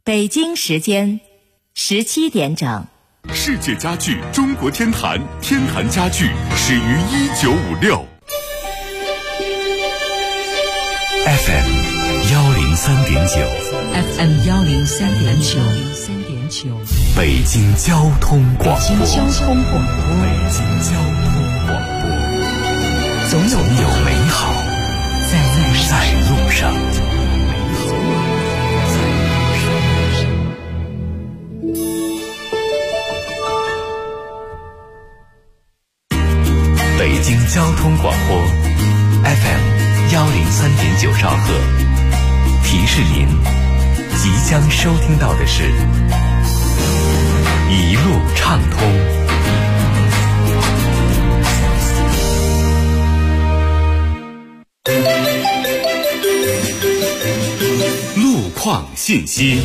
北京时间17点整。 世界家具中国天坛，天坛家具始于1956。FM 103.9 FM 103.9， 北京交通广播。 北京交通广播，总有美好在路上。 北京交通广播 FM 103.9兆赫，提示您即将收听到的是一路畅通。路况信息。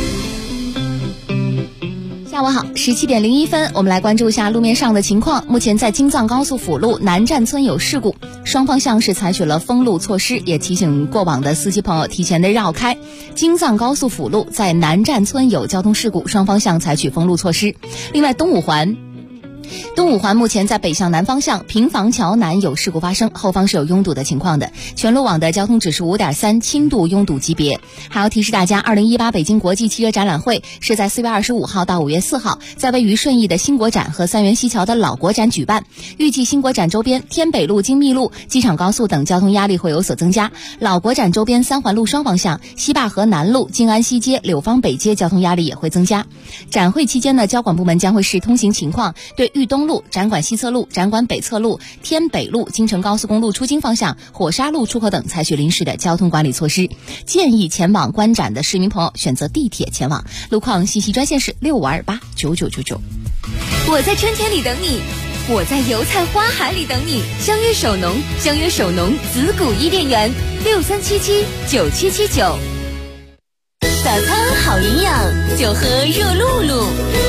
下午好，17点01分，我们来关注一下路面上的情况。目前在京藏高速辅路南站村有事故，双方向是采取了封路措施，也提醒过往的司机朋友提前的绕开。京藏高速辅路在南站村有交通事故，双方向采取封路措施。另外，东五环目前在北向南方向平房桥南有事故发生，后方是有拥堵的情况的，全路网的交通指数 5.3 轻度拥堵级别。还要提示大家，2018北京国际汽车展览会是在4月25号到5月4号在位于顺义的新国展和三元西桥的老国展举办。预计新国展周边天北路、京密路、机场高速等交通压力会有所增加，老国展周边三环路双方向西坝河南路、静安西街、柳芳北街交通压力也会增加。展会期间呢，交管部门将会视通行情况，对豫东路、展馆西侧路、展馆北侧路、天北路、京承高速公路出京方向、火沙路出口等采取临时的交通管理措施。建议前往观展的市民朋友选择地铁前往。路况信息专线是65289999。 我在春天里等你，我在油菜花海里等你。相约首农子谷伊甸园63779779。早餐好营养，就喝热露露。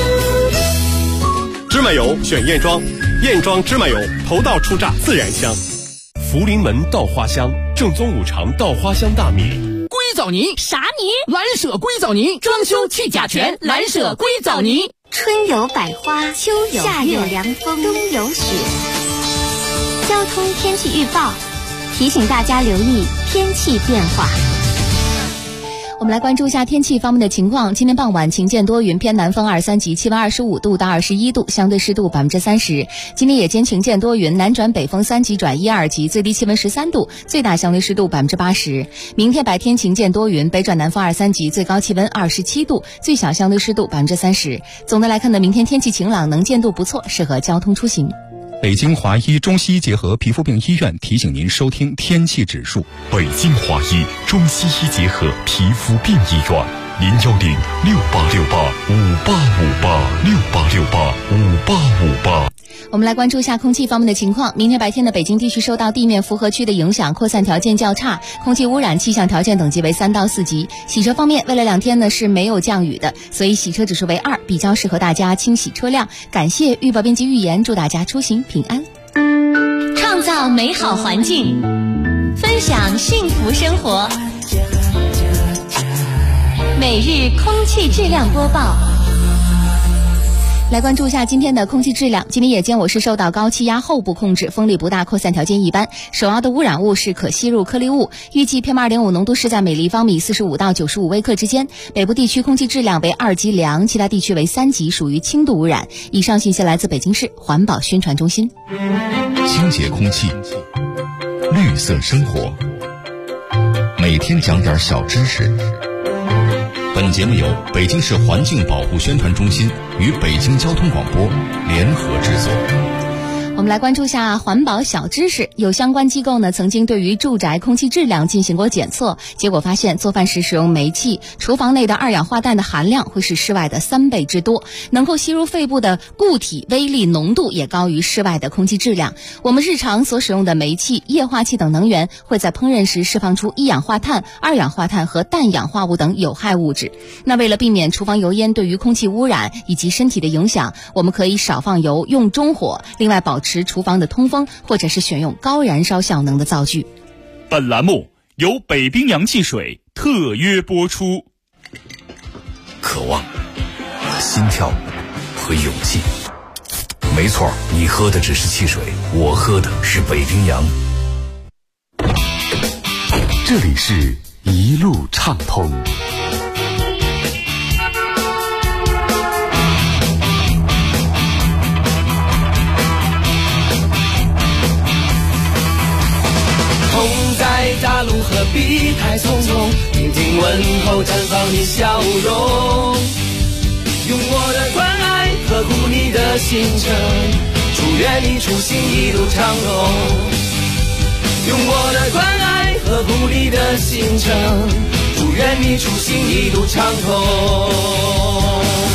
芝麻油选燕庄，燕庄芝麻油头道出榨，自然香。福临门稻花香，正宗五常稻花香大米。 硅藻泥啥泥？ 蓝舍硅藻泥，装修去甲醛，蓝舍硅藻泥。 春有百花，秋有夏有凉风，冬有雪。交通天气预报提醒大家留意天气变化。 我们来关注一下天气方面的情况。今天傍晚晴间多云，偏南风2、3级，气温25度到21度，相对湿度30%。今天夜间晴间多云，南转北风3级转1、2级，最低气温13度，最大相对湿度80%。明天白天晴间多云，北转南风2、3级，最高气温27度，最小相对湿度30%。总的来看呢，明天天气晴朗，能见度不错，适合交通出行。 北京华医中西医结合皮肤病医院提醒您收听天气指数。 北京华医中西医结合皮肤病医院，086858585868585858。 我们来关注一下空气方面的情况。明天白天的北京地区受到地面复合区的影响，扩散条件较差，空气污染气象条件等级为3到4级。洗车方面，未来2天呢是没有降雨的，所以洗车指数为2，比较适合大家清洗车辆。感谢预报编辑预言，祝大家出行平安。 创造美好环境，分享幸福生活。每日空气质量播报。 来关注一下今天的空气质量。今天夜间我市受到高气压后部控制，风力不大，扩散条件一般，首要的污染物是可吸入颗粒物，预计 PM2.5 浓度是在每立方米45到95微克之间。北部地区空气质量为2级良，其他地区为3级，属于轻度污染。以上信息来自北京市环保宣传中心。 清洁空气，绿色生活，每天讲点小知识。本节目由北京市环境保护宣传中心与北京交通广播联合制作。 我们来关注一下环保小知识。有相关机构呢曾经对于住宅空气质量进行过检测，结果发现做饭时使用煤气，厨房内的二氧化氮的含量会是室外的3倍之多，能够吸入肺部的固体微粒浓度也高于室外的空气质量。我们日常所使用的煤气、液化气等能源会在烹饪时释放出一氧化碳、二氧化碳和氮氧化物等有害物质。那为了避免厨房油烟对于空气污染以及身体的影响，我们可以少放油，用中火，另外保持厨房的通风，或者是选用高燃烧效能的灶具。 本栏目由北冰洋汽水特约播出。 渴望、心跳和勇气。没错，你喝的只是汽水，我喝的是北冰洋。 这里是一路畅通。 风在大路何必太匆匆，听听问候，绽放你笑容。用我的关爱呵护你的行程，祝愿你出行一路畅通。用我的关爱呵护你的行程，祝愿你出行一路畅通。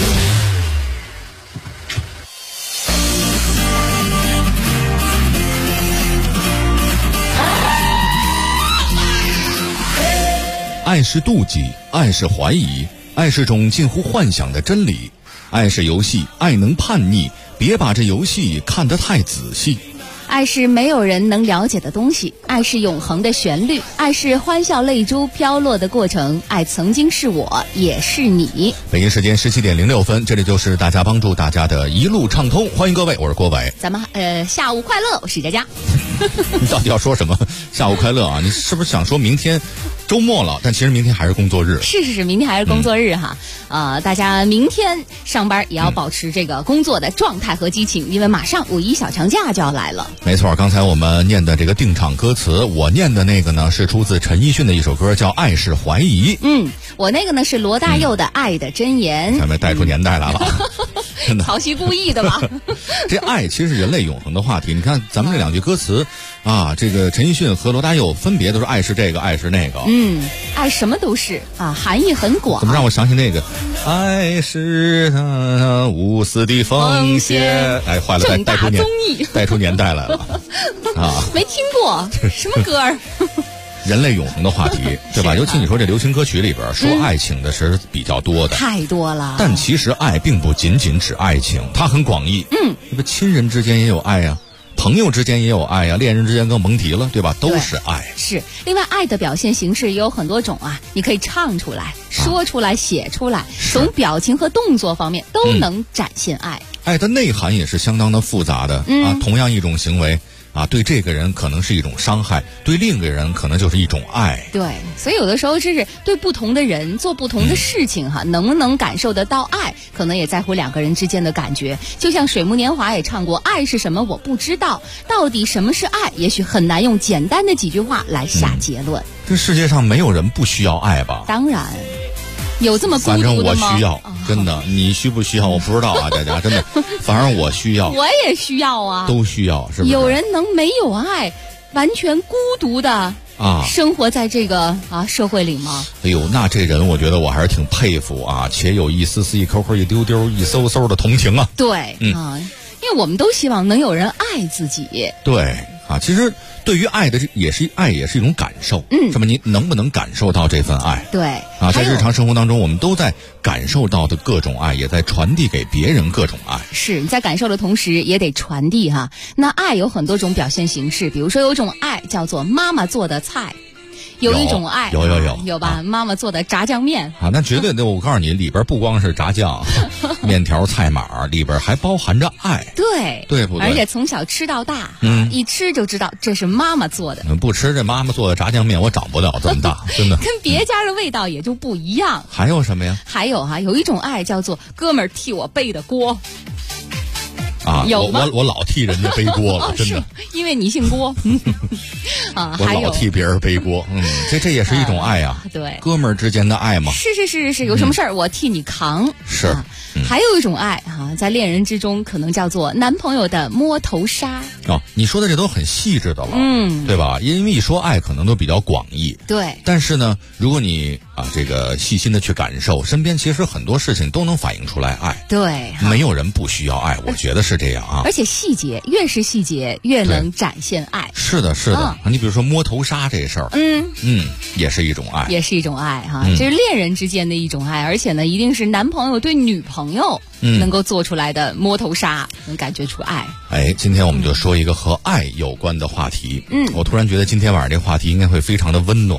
爱是妒忌，爱是怀疑，爱是种近乎幻想的真理。爱是游戏，爱能叛逆，别把这游戏看得太仔细。 爱是没有人能了解的东西，爱是永恒的旋律，爱是欢笑泪珠飘落的过程，爱曾经是我，也是你。 北京时间17点06分，这里就是大家帮助大家的一路畅通，欢迎各位，我是郭伟。 咱们下午快乐，我是佳佳。 你到底要说什么？下午快乐啊！你是不是想说明天周末了？但其实明天还是工作日。 是，明天还是工作日哈。大家明天上班也要保持这个工作的状态和激情，因为马上5一小长假就要来了。 没错，刚才我们念的这个定场歌词，我念的那个呢是出自陈奕迅的一首歌，叫《爱是怀疑》。 我那个呢是罗大佑的《爱的箴言》。 咱们带出年代来了。真的， 曹曦故意的吧？ 这爱其实是人类永恒的话题。你看咱们这两句歌词啊，这个陈奕迅和罗大佑分别都是爱是这个，爱是那个。 爱什么都是啊，含义很广。 怎么让我想起那个爱是无私的奉献？哎，坏了，带出年代来了啊！ 没听过什么歌儿？ 人类永恒的话题，对吧？尤其你说这流行歌曲里边说爱情的是比较多的， 太多了。 但其实爱并不仅仅指爱情，它很广义。那么亲人之间也有爱呀，朋友之间也有爱呀，恋人之间更甭提了，对吧？都是爱。 是。另外，爱的表现形式也有很多种啊，你可以唱出来、说出来、写出来，从表情和动作方面都能展现爱。 爱的内涵也是相当的复杂的啊，同样一种行为。对这个人可能是一种伤害，对另一个人可能就是一种爱。 对，所以有的时候就是对不同的人做不同的事情能不能感受得到爱，可能也在乎两个人之间的感觉。就像水木年华也唱过，爱是什么我不知道，到底什么是爱，也许很难用简单的几句话来下结论。 这世界上没有人不需要爱吧？ 当然。有这么孤独的吗？ 反正我需要，真的。你需不需要我不知道啊，大家真的。反正我需要， 我也需要啊， 都需要，是不是？ 有人能没有爱，完全孤独的生活在这个社会里吗？ 哎呦，那这人我觉得我还是挺佩服啊，且有一丝丝、一颗颗、一丢丢、一嗖嗖的同情啊。 对，因为我们都希望能有人爱自己。 对啊，其实对于爱的也是一种感受。什么？你能不能感受到这份爱？ 对啊，在日常生活当中，我们都在感受到的各种爱，也在传递给别人各种爱。是， 你在感受的同时，也得传递哈。那爱有很多种表现形式，比如说有一种爱叫做妈妈做的菜。有一种爱，有吧？妈妈做的炸酱面啊，那绝对的！我告诉你，里边不光是炸酱、面条、菜码，里边还包含着爱，对不对？ 而且从小吃到大，一吃就知道这是妈妈做的。 不吃这妈妈做的炸酱面，我长不了这么大，真的。 跟别家的味道也就不一样。 还有什么呀？ 还有有一种爱叫做哥们儿替我背的锅。 有吗？我老替人家背锅了，真的， 因为你姓郭我老替别人背锅，这也是一种爱啊。 对， 哥们儿之间的爱嘛。 是，有什么事儿我替你扛。 是， 还有一种爱在恋人之中可能叫做男朋友的摸头杀。 你说的这都很细致的了，对吧？因为一说爱可能都比较广义。 对。 但是呢，如果你这个细心的去感受，身边其实很多事情都能反映出来爱。 对。 没有人不需要爱，我觉得是这样啊。 而且细节越是细节，越能展现爱。 是的。你比如说摸头杀这事儿，也是一种爱， 这是恋人之间的一种爱，而且呢，一定是男朋友对女朋友能够做出来的摸头杀，能感觉出爱。 今天我们就说一个和爱有关的话题。我突然觉得今天晚上这个话题应该会非常的温暖。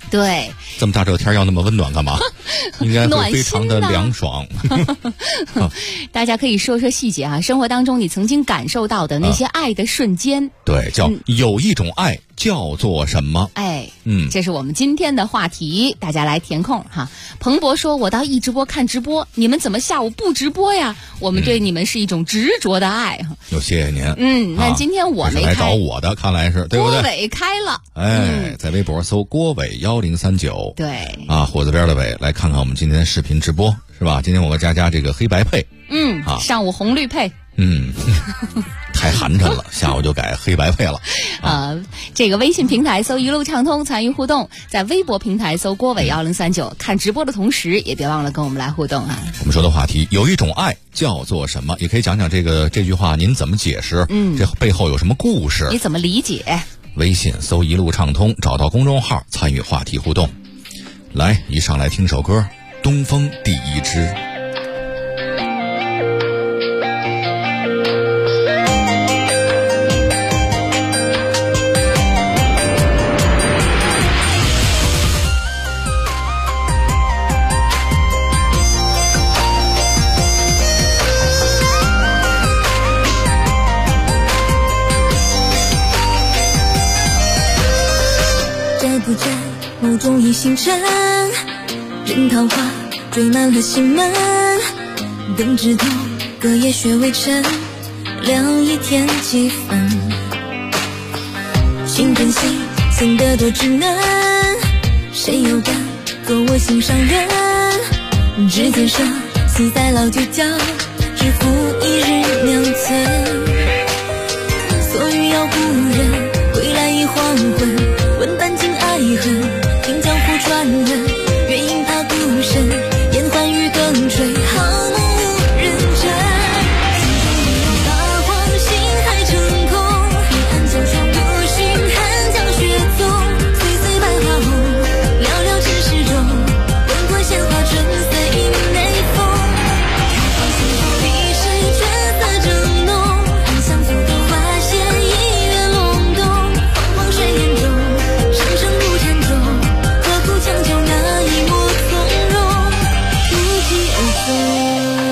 对， 这么大热天要那么温暖干嘛？应该会非常的凉爽。 大家可以说说细节啊，生活当中你曾经感受到的那些爱的瞬间。 对，叫有一种爱叫做什么？ 这是我们今天的话题，大家来填空哈。彭博说，我到一直播看直播，你们怎么下午不直播呀？我们对你们是一种执着的爱。 有谢谢您。 那今天我没开， 来找我的，看来是对不对？ 郭伟开了。 在微博搜郭伟1039。 对啊，火字边的伟，来看看我们今天视频直播是吧？今天我和佳佳这个黑白配。 上午红绿配。 太寒碜了，下午就改黑白配了。 这个微信平台搜一路畅通参与互动，在微博平台搜郭伟1039，看直播的同时也别忘了跟我们来互动啊。 我们说的话题，有一种爱叫做什么？也可以讲讲这句话您怎么解释？这背后有什么故事？ 你怎么理解？ 微信搜一路畅通，找到公众号参与话题互动。来，一上来听首歌，东风第一支。 不在某种一星辰，任桃花追满了心门，灯枝头隔夜雪微尘，凉意添几分。心真心信得多稚嫩，谁又敢做我心上人？指尖上系在老酒窖，只付一日两寸。所欲要故人归来已黄昏，问半径爱恨，听江湖传闻，月影他孤身，烟欢雨更吹，好梦无人枕。心中没有大荒，心海成空，黑暗交窗独行，寒江雪纵，岁岁百花红，寥寥尘世中，闻过鲜花春随内风。桃花心头历史春色正浓，暗香浮动花谢一月隆冬，惶惶水眼中，生生不缠中，何苦强求那一抹从容，不期而逢。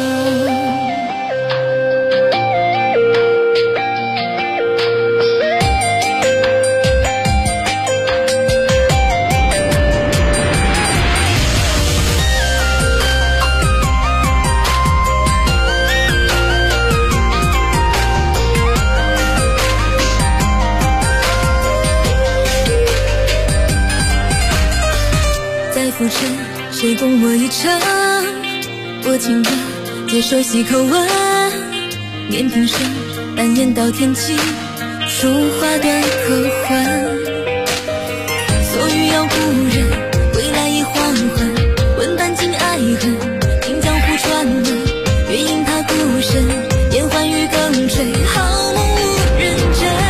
在浮沉，谁共我一程？我情愿接受细口吻，念平生，但言到天际，书画断可还。所欲要故人归来已黄昏，问半径爱恨，听江湖传闻，月影他孤身，烟欢雨更吹，好梦无人枕。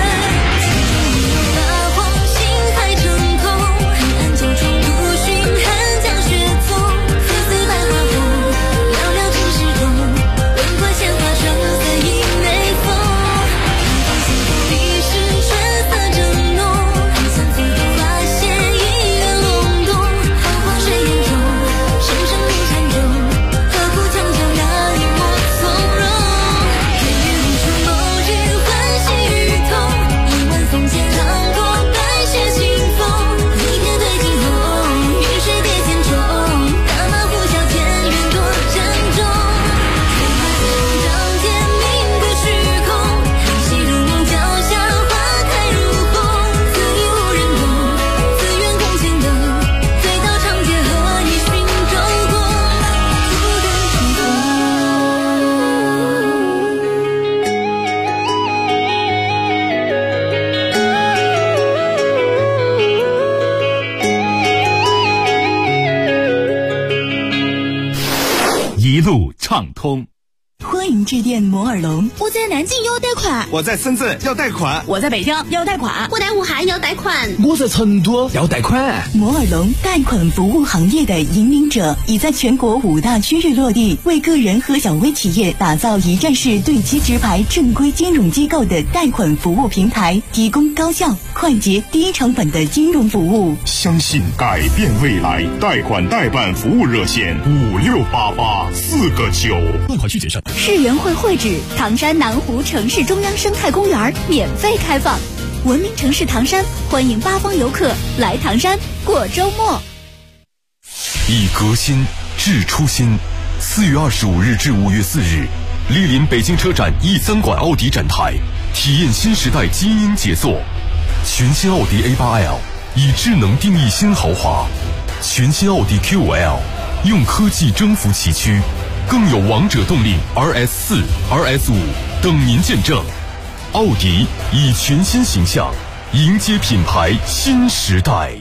一路畅通。 我欢迎致电摩尔龙。 我在南京要贷款， 我在深圳要贷款， 我在北京要贷款， 我在武汉要贷款， 我在成都要贷款。 摩尔龙贷款服务行业的引领者，已在全国5大区域落地，为个人和小微企业打造一站式对接直排正规金融机构的贷款服务平台，提供高效、快捷、低成本的金融服务。 相信改变未来，贷款代办服务热线5688-4个9。 贷款需谨慎。 世园会会址唐山南湖城市中央生态公园免费开放，文明城市唐山欢迎8方游客来唐山过周末。 以革新致初心。4月25日至5月4日，莅临北京车展E3馆奥迪展台，体验新时代精英杰作。全新奥迪 A8L 以智能定义新豪华，全新奥迪 Q5L 用科技征服崎岖，更有王者动力 RS4、RS5 等您见证。奥迪以全新形象迎接品牌新时代。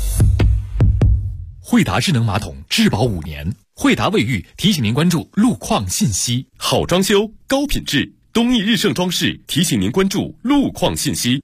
惠达智能马桶质保5年，惠达卫浴提醒您关注路况信息。 好装修高品质，东义日盛装饰提醒您关注路况信息。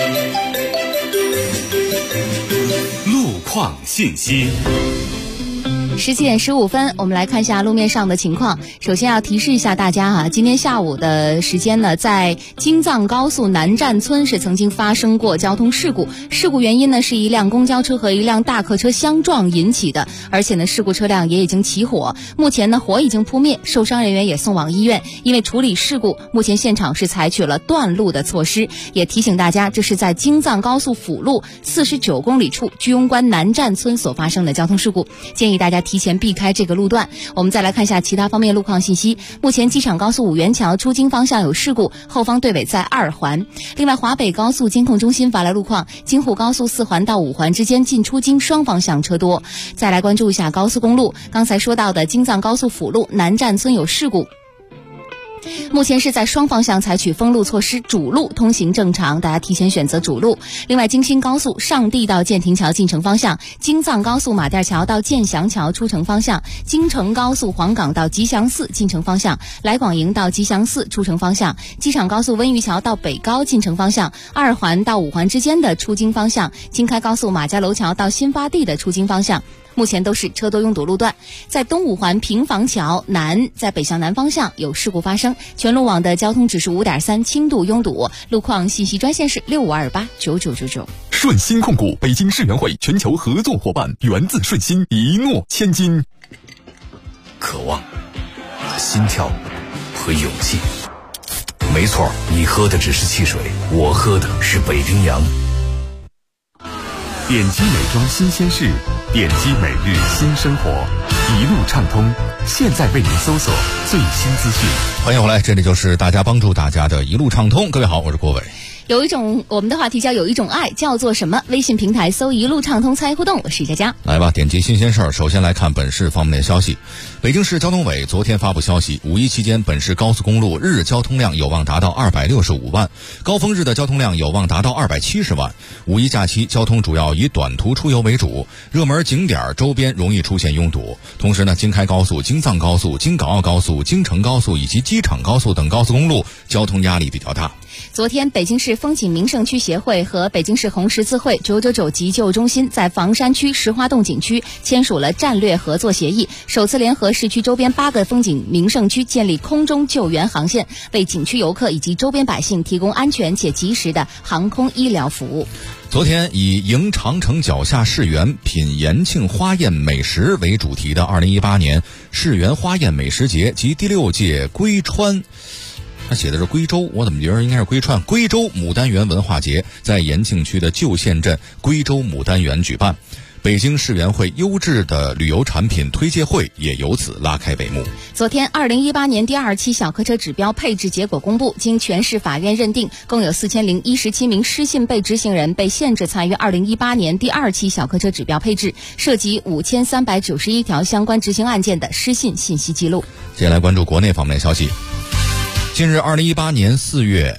路况信息。 17点15分，我们来看一下路面上的情况。首先要提示一下大家今天下午的时间呢，在京藏高速南站村是曾经发生过交通事故，事故原因呢是一辆公交车和一辆大客车相撞引起的，而且呢事故车辆也已经起火，目前呢火已经扑灭，受伤人员也送往医院。因为处理事故，目前现场是采取了断路的措施，也提醒大家这是在京藏高速辅路49公里处居庸关南站村所发生的交通事故，建议大家提前避开这个路段。我们再来看一下其他方面路况信息。目前机场高速五元桥出京方向有事故，后方队尾在2环。另外华北高速监控中心发来路况，京沪高速4环到5环之间进出京双方向车多。再来关注一下高速公路，刚才说到的京藏高速辅路南站村有事故，目前是在双方向采取封路措施，主路通行正常，大家提前选择主路。另外京新高速上地到建亭桥进城方向，京藏高速马甸桥到建祥桥出城方向，京承高速黄岗到吉祥寺进城方向，来广营到吉祥寺出城方向，机场高速温榆桥到北高进城方向，2环到5环之间的出京方向，京开高速马家楼桥到新发地的出京方向，目前都是车多拥堵路段。在东5环平房桥南，在北向南方向有事故发生，全路网的交通指数5.3，轻度拥堵。路况信息专线是65289999。 顺心控股北京世园会全球合作伙伴，源自顺心，一诺千金。 渴望、心跳和勇气。没错，你喝的只是汽水，我喝的是北冰洋。 点击美妆新鲜事，点击每日新生活，一路畅通，现在为您搜索最新资讯。 欢迎回来，这里就是大家帮助大家的一路畅通。各位好，我是郭伟。 有一种，我们的话题叫有一种爱，叫做什么？微信平台搜一路畅通参与互动，我是佳佳。 来吧，点击新鲜事儿。首先来看本市方面的消息。北京市交通委昨天发布消息，五一期间本市高速公路日交通量有望达到265万，高峰日的交通量有望达到270万。五一假期交通主要以短途出游为主，热门景点周边容易出现拥堵。同时呢，京开高速、京藏高速、京港澳高速、京承高速以及机场高速等高速公路交通压力比较大。 昨天，北京市风景名胜区协会和北京市红十字会999急救中心在房山区石花洞景区签署了战略合作协议，首次联合市区周边8个风景名胜区建立空中救援航线，为景区游客以及周边百姓提供安全且及时的航空医疗服务。 昨天以迎长城脚下世园品延庆花宴美食为主题的2018年世园花宴美食节及第6届归川，他写的是归州，我怎么觉得应该是归川，归州牡丹园文化节在延庆区的旧县镇归州牡丹园举办。北京世园会优质的旅游产品推介会也由此拉开帷幕。 昨天2018年第2期小客车指标配置结果公布，经全市法院认定，共有4017名失信被执行人被限制参与2018年第2期小客车指标配置，涉及5391条相关执行案件的失信信息记录。 接下来关注国内方面的消息。近日2018年4月，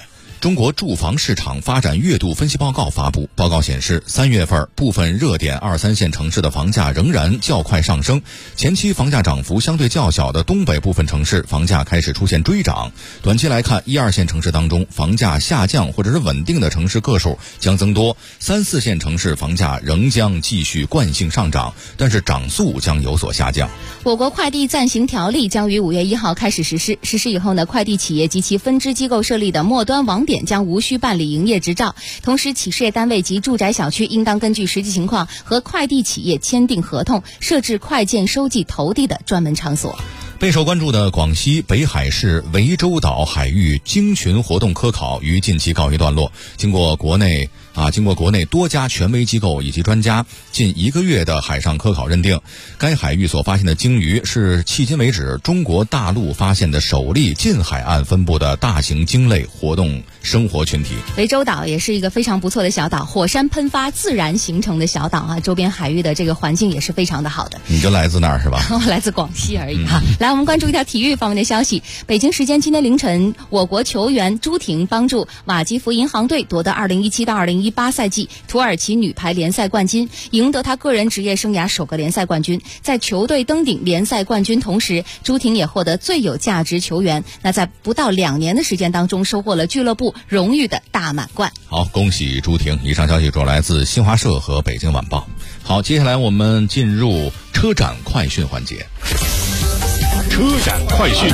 中国住房市场发展月度分析报告发布。报告显示，3月份部分热点2、3线城市的房价仍然较快上升，前期房价涨幅相对较小的东北部分城市房价开始出现追涨。短期来看，1、2线城市当中房价下降或者是稳定的城市个数将增多，3、4线城市房价仍将继续惯性上涨，但是涨速将有所下降。 我国快递暂行条例将于5月1号开始实施。实施以后呢，快递企业及其分支机构设立的末端网点将无需办理营业执照。同时，企事业单位及住宅小区应当根据实际情况和快递企业签订合同，设置快件收寄投递的专门场所。 备受关注的广西北海市涠洲岛海域鲸群活动科考于近期告一段落。经过国内多家权威机构以及专家近1个月的海上科考认定，该海域所发现的鲸鱼是迄今为止中国大陆发现的首例近海岸分布的大型鲸类活动生活群体。 涠洲岛也是一个非常不错的小岛，火山喷发自然形成的小岛啊，周边海域的这个环境也是非常的好的。 你就来自那儿是吧？ 我来自广西而已哈。来，我们关注一条体育方面的消息。北京时间今天凌晨，我国球员朱婷帮助瓦基弗银行队夺得2017到2018赛季土耳其女排联赛冠军，赢得她个人职业生涯首个联赛冠军。在球队登顶联赛冠军同时，朱婷也获得最有价值球员。那在不到2年的时间当中，收获了俱乐部荣誉的大满贯。 好，恭喜朱婷。以上消息主要来自新华社和北京晚报。好，接下来我们进入车展快讯环节。 车展快讯。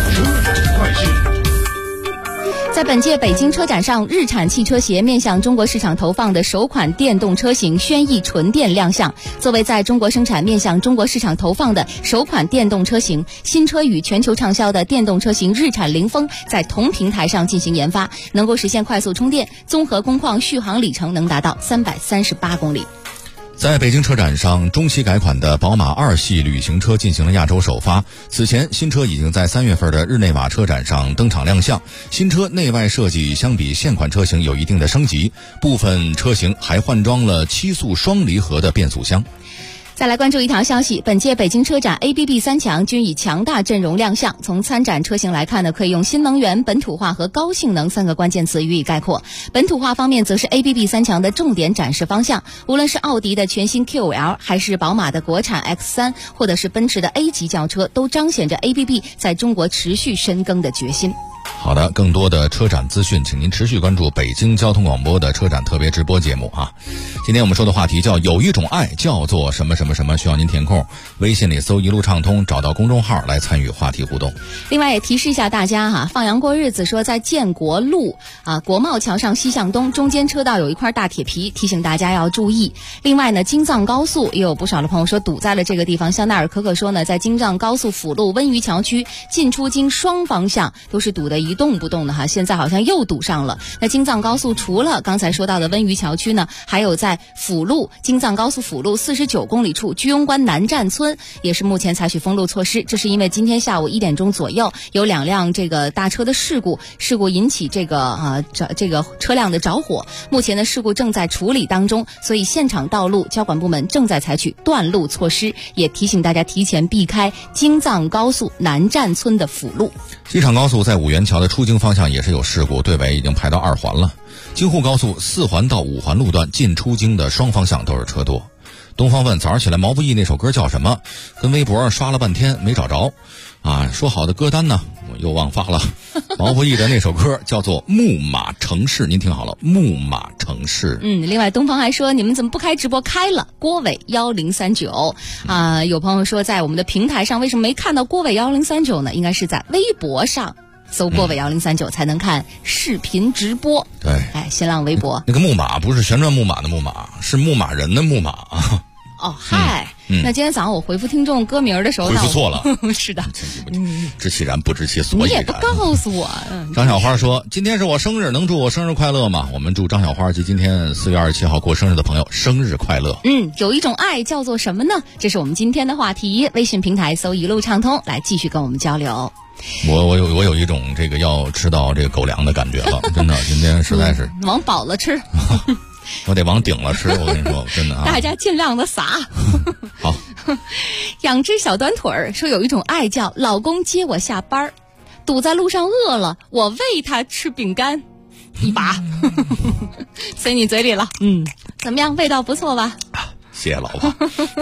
在本届北京车展上，日产汽车协面向中国市场投放的首款电动车型轩逸纯电亮相。作为在中国生产面向中国市场投放的首款电动车型，新车与全球畅销的电动车型日产凌风在同平台上进行研发，能够实现快速充电，综合工况续航里程能达到338公里。 在北京车展上，中期改款的宝马2系旅行车进行了亚洲首发。此前，新车已经在3月份的日内瓦车展上登场亮相。新车内外设计相比现款车型有一定的升级，部分车型还换装了7速双离合的变速箱。 再来关注一条消息，本届北京车展 ABB 3强均以强大阵容亮相。从参展车型来看呢，可以用新能源、本土化和高性能3个关键词予以概括。本土化方面则是 ABB 3强的重点展示方向，无论是奥迪的全新 Q5L， 还是宝马的国产 X3， 或者是奔驰的 A 级轿车，都彰显着 ABB 在中国持续深耕的决心。 好的，更多的车展资讯，请您持续关注北京交通广播的车展特别直播节目啊。今天我们说的话题叫有一种爱叫做什么什么什么，需要您填空，微信里搜一路畅通，找到公众号来参与话题互动。 另外也提示一下大家哈，放羊过日子说在建国路国贸桥上西向东中间车道有一块大铁皮，提醒大家要注意。另外呢，京藏高速也有不少的朋友说堵在了这个地方。香奈儿可可说呢，在京藏高速辅路温榆桥区进出京双方向都是堵得一动不动的哈，现在好像又堵上了。那京藏高速除了刚才说到的温榆桥区呢，还有在辅路京藏高速辅路49公里处居庸关南站村也是目前采取封路措施。这是因为今天下午1点钟左右有2辆这个大车的事故引起这个车辆的着火，目前的事故正在处理当中，所以现场道路交管部门正在采取断路措施，也提醒大家提前避开京藏高速南站村的辅路。 机场高速在五元桥的出京方向也是有事故，队尾已经排到2环了。京沪高速4环到5环路段进出京的双方向都是车多。东方问早上起来毛不易那首歌叫什么？跟微博刷了半天没找着啊，说好的歌单呢我又忘发了。毛不易的那首歌叫做《木马城市》，您听好了，木马城市。 另外东方还说你们怎么不开直播？开了，郭伟1039有朋友说在我们的平台上为什么没看到郭伟1039呢？应该是在微博上搜郭伟1039才能看视频直播。 对， 新浪微博那个木马不是旋转木马的木马，是牧马人的木马啊。 哦，嗨，那今天早上我回复听众歌名的时候， 回复错了。 是的， 知其然不知其所以然。 你也不告诉我。 张小花说：“今天是我生日，能祝我生日快乐吗？”我们祝张小花及今天4月27号过生日的朋友生日快乐。 有一种爱叫做什么呢？这是我们今天的话题。微信平台搜一路畅通，来继续跟我们交流。 我有一种这个要吃到这个狗粮的感觉了，真的，今天实在是往饱了吃。 我得往顶了吃，我跟你说，真的啊！ 大家尽量的撒。 好， 养只小短腿儿说有一种爱叫老公接我下班，堵在路上饿了，我喂他吃饼干。 一把塞你嘴里了。怎么样，味道不错吧？ 谢谢老婆。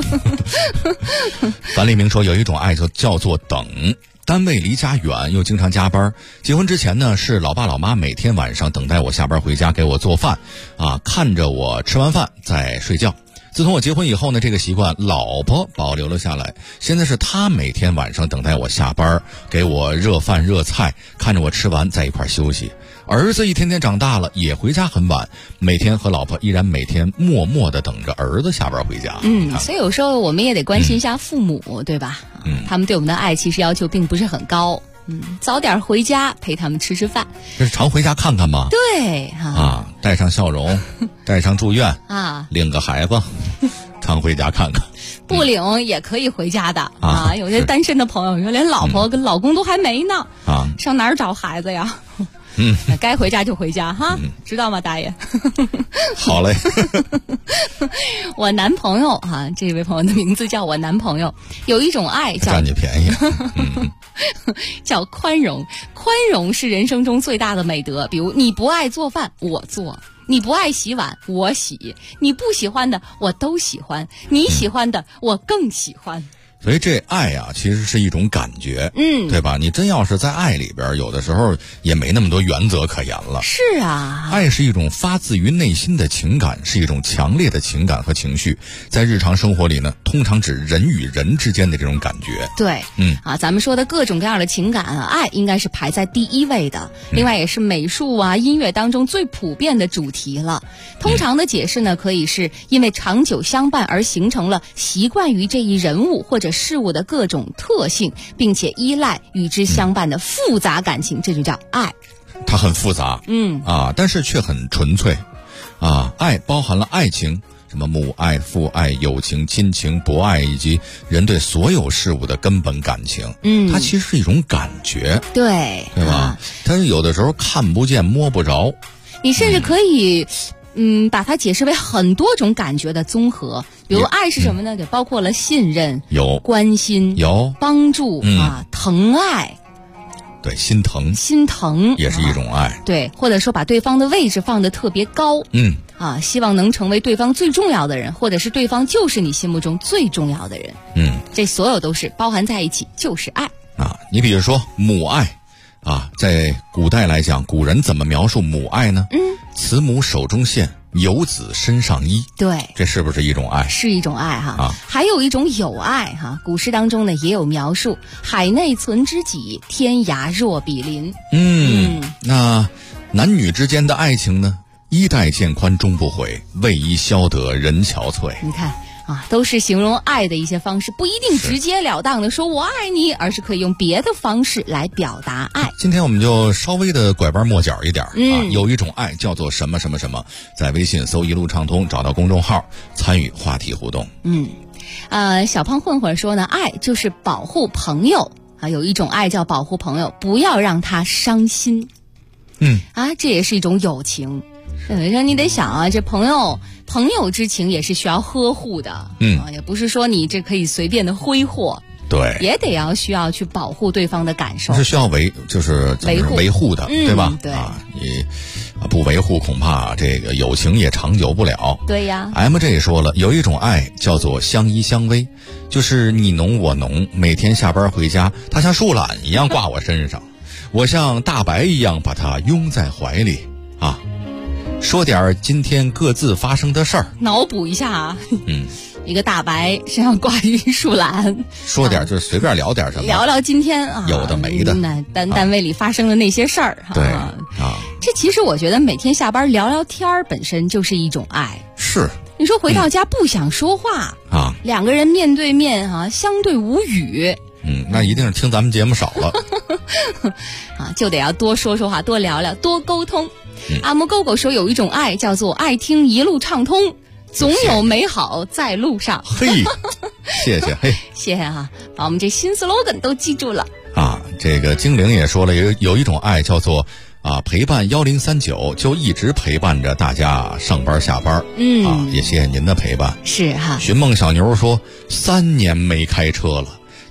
樊立明说，有一种爱叫做等。单位离家远，又经常加班。结婚之前呢，是老爸老妈每天晚上等待我下班回家给我做饭，看着我吃完饭再睡觉。自从我结婚以后呢，这个习惯老婆保留了下来。现在是她每天晚上等待我下班，给我热饭热菜，看着我吃完在一块休息。儿子一天天长大了，也回家很晚，每天和老婆依然每天默默地等着儿子下班回家。 所以有时候我们也得关心一下父母，对吧？他们对我们的爱其实要求并不是很高。早点回家陪他们吃吃饭， 这是常回家看看吗？ 对带上笑容，带上祝愿领个孩子，常回家看看。 不领也可以回家的有些单身的朋友说连老婆跟老公都还没呢上哪儿找孩子呀？那该回家就回家哈，知道吗，大爷？ 好嘞。 我男朋友这位朋友的名字叫我男朋友，有一种爱叫占你便宜， 叫宽容。宽容是人生中最大的美德。比如你不爱做饭，我做；你不爱洗碗，我洗；你不喜欢的我都喜欢，你喜欢的我更喜欢。 所以这爱其实是一种感觉，对吧？你真要是在爱里边，有的时候也没那么多原则可言了。 是啊， 爱是一种发自于内心的情感，是一种强烈的情感和情绪，在日常生活里呢，通常指人与人之间的这种感觉。 对，咱们说的各种各样的情感爱应该是排在第一位的。另外也是美术音乐当中最普遍的主题了。通常的解释呢，可以是因为长久相伴而形成了习惯于这一人物或者事物的各种特性，并且依赖与之相伴的复杂感情，这就叫爱。 它很复杂，但是却很纯粹，爱包含了爱情，什么母爱、父爱、友情、亲情、博爱，以及人对所有事物的根本感情。它其实是一种感觉， 对吧？它有的时候看不见摸不着， 你甚至可以把它解释为很多种感觉的综合。比如爱是什么呢？就包括了信任、 有关心、 有帮助疼爱。 对，心疼也是一种爱。 对，或者说把对方的位置放得特别高，希望能成为对方最重要的人，或者是对方就是你心目中最重要的人。这所有都是包含在一起，就是爱你比如说母爱在古代来讲，古人怎么描述母爱呢？慈母手中线，游子身上衣。 对， 这是不是一种爱？ 是一种爱还有一种友爱古诗当中呢也有描述，海内存知己，天涯若比邻。 那男女之间的爱情呢？衣带渐宽终不悔，为伊消得人憔悴。 你看都是形容爱的一些方式，不一定直截了当的说我爱你，而是可以用别的方式来表达爱。 今天我们就稍微的拐弯抹角一点有一种爱叫做什么什么什么，在微信搜一路畅通，找到公众号参与话题互动。 小胖混混说呢，爱就是保护朋友有一种爱叫保护朋友，不要让他伤心。这也是一种友情。你得想这朋友之情也是需要呵护的，也不是说你这可以随便的挥霍， 对， 也得需要去保护对方的感受， 是需要维护的，对吧？ 对你不维护，恐怕这个友情也长久不了。 对呀。 MJ 也说了，有一种爱叫做相依相偎，就是你侬我侬，每天下班回家，他像树懒一样挂我身上，我像大白一样把他拥在怀里说点今天各自发生的事儿， 脑补一下一个大白身上挂一树懒， 说点就是随便聊点什么， 聊聊今天有的没的单位里发生的那些事儿对这其实我觉得每天下班聊聊天本身就是一种爱。 是， 你说回到家不想说话两个人面对面相对无语， 那一定是听咱们节目少了就得要多说说话，多聊聊，多沟通。阿木狗狗说有一种爱叫做爱听一路畅通，总有美好在路上。 嘿，谢谢谢谢把我们这新 slogan 都记住了这个精灵也说了，有一种爱叫做陪伴1039，就一直陪伴着大家上班下班。也谢谢您的陪伴。 是寻梦小牛说3年没开车了，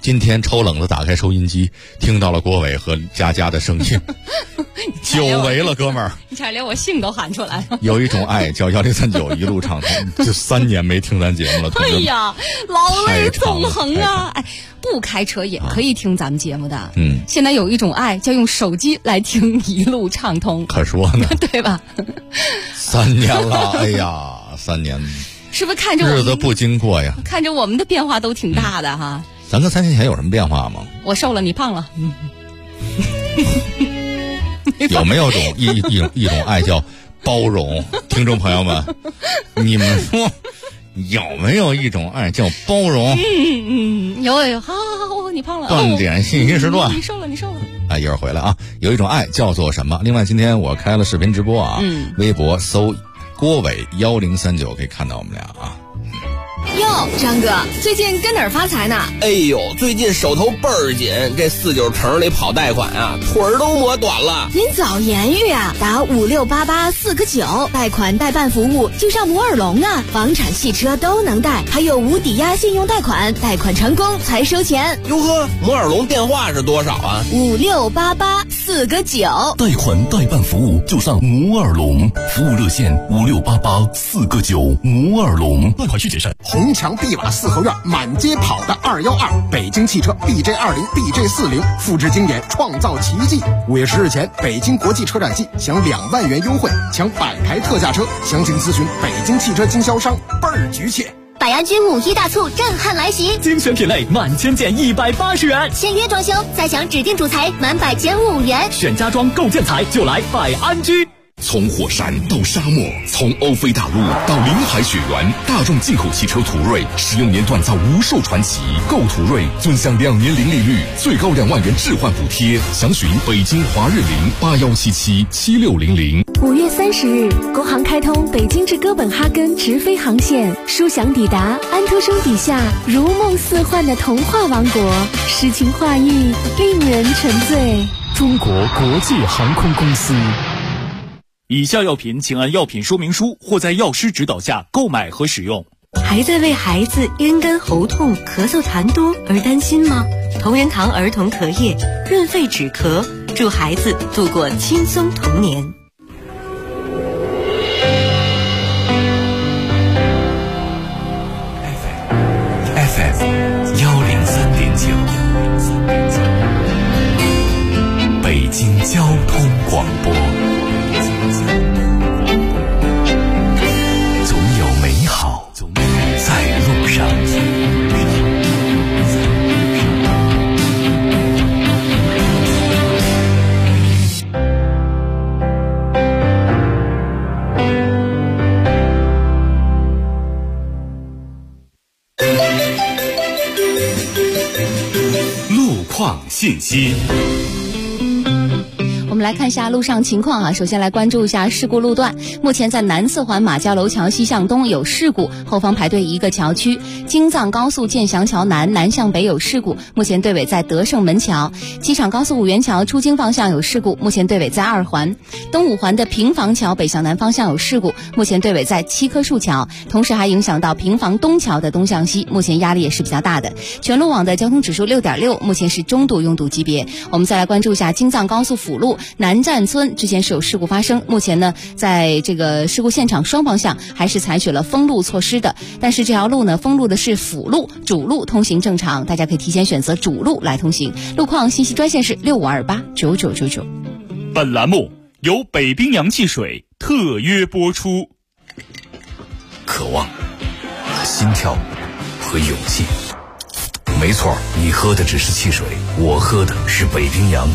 今天抽冷子打开收音机，听到了郭伟和佳佳的声音，久违了，哥们儿。 你差点连我姓都喊出来了。 有一种爱叫1039一路畅通，就3年没听咱节目了。 哎呀，老泪纵横啊！哎，不开车也可以听咱们节目的。现在有一种爱叫用手机来听一路畅通， 可说呢， 对吧 ？3年了，哎呀，3年， 是不是看着我们日子不经过呀？ 看着我们的变化都挺大的哈。 咱跟3年前有什么变化吗？ 我瘦了，你胖了。 有没有一种爱叫包容？听众朋友们，你们说有没有一种爱叫包容？ 有，好，你胖了。 断点信息时段， 你瘦了。 一会儿回来啊。有一种爱叫做什么？另外，今天我开了视频直播啊，微博搜郭伟1039可以看到我们俩啊。 哟，张哥，最近跟哪儿发财呢？ 哎呦，最近手头倍儿紧，这49城里跑贷款啊，腿儿都磨短了。 您早言语啊，打5688 4个9，贷款代办服务就上摩尔龙啊，房产、汽车都能贷，还有无抵押信用贷款，贷款成功才收钱。 哟呵，摩尔龙电话是多少啊 ？5688 4个9， 贷款代办服务就上摩尔龙，服务热线5688 4个9，摩尔龙，贷款需谨慎。 红墙碧瓦四合院，满街跑的212，北京汽车 BJ20、BJ40，复制经典，创造奇迹。5月10日前，北京国际车展季享2万元优惠，抢100台特价车，详情咨询北京汽车经销商，倍儿局切。 百安居5一大促震撼来袭， 精选品类满千件180元， 签约装修再享指定主材满100件5元， 选家装购建材就来百安居。 从火山到沙漠，从欧菲大陆到临海雪原，大众进口汽车途锐使用年锻造无数传奇。购途锐尊享2年零利率，最高2万元置换补贴。详询北京华润08177 7600。 5月30日，国航开通北京至哥本哈根直飞航线，舒享抵达安徒生笔下如梦似幻的童话王国，诗情画意，令人沉醉。 中国国际航空公司。以下药品请按药品说明书或在药师指导下购买和使用。 还在为孩子咽干喉痛、咳嗽痰多而担心吗？同仁堂儿童咳液润肺止咳，助孩子度过轻松童年。 FM 103.9，北京交通广播。总有美好在路上。 路况信息。 我们来看一下路上情况啊。首先来关注一下事故路段。目前在南四环马家楼桥西向东有事故，后方排队一个桥区。京藏高速建祥桥南向北有事故，目前队尾在德胜门桥。机场高速五原桥出京方向有事故，目前队尾在2环。东五环的平房桥北向南方向有事故，目前队尾在7棵树桥，同时还影响到平房东桥的东向西，目前压力也是比较大的。全路网的交通指数6.6，目前是中度拥堵级别。我们再来关注一下京藏高速辅路南站村之前是有事故发生，目前呢在这个事故现场双方向还是采取了封路措施的，但是这条路呢封路的是辅路，主路通行正常，大家可以提前选择主路来通行。路况信息专线是65289999。 本栏目由北冰洋汽水特约播出。 渴望、心跳和勇气，没错，你喝的只是汽水，我喝的是北冰洋。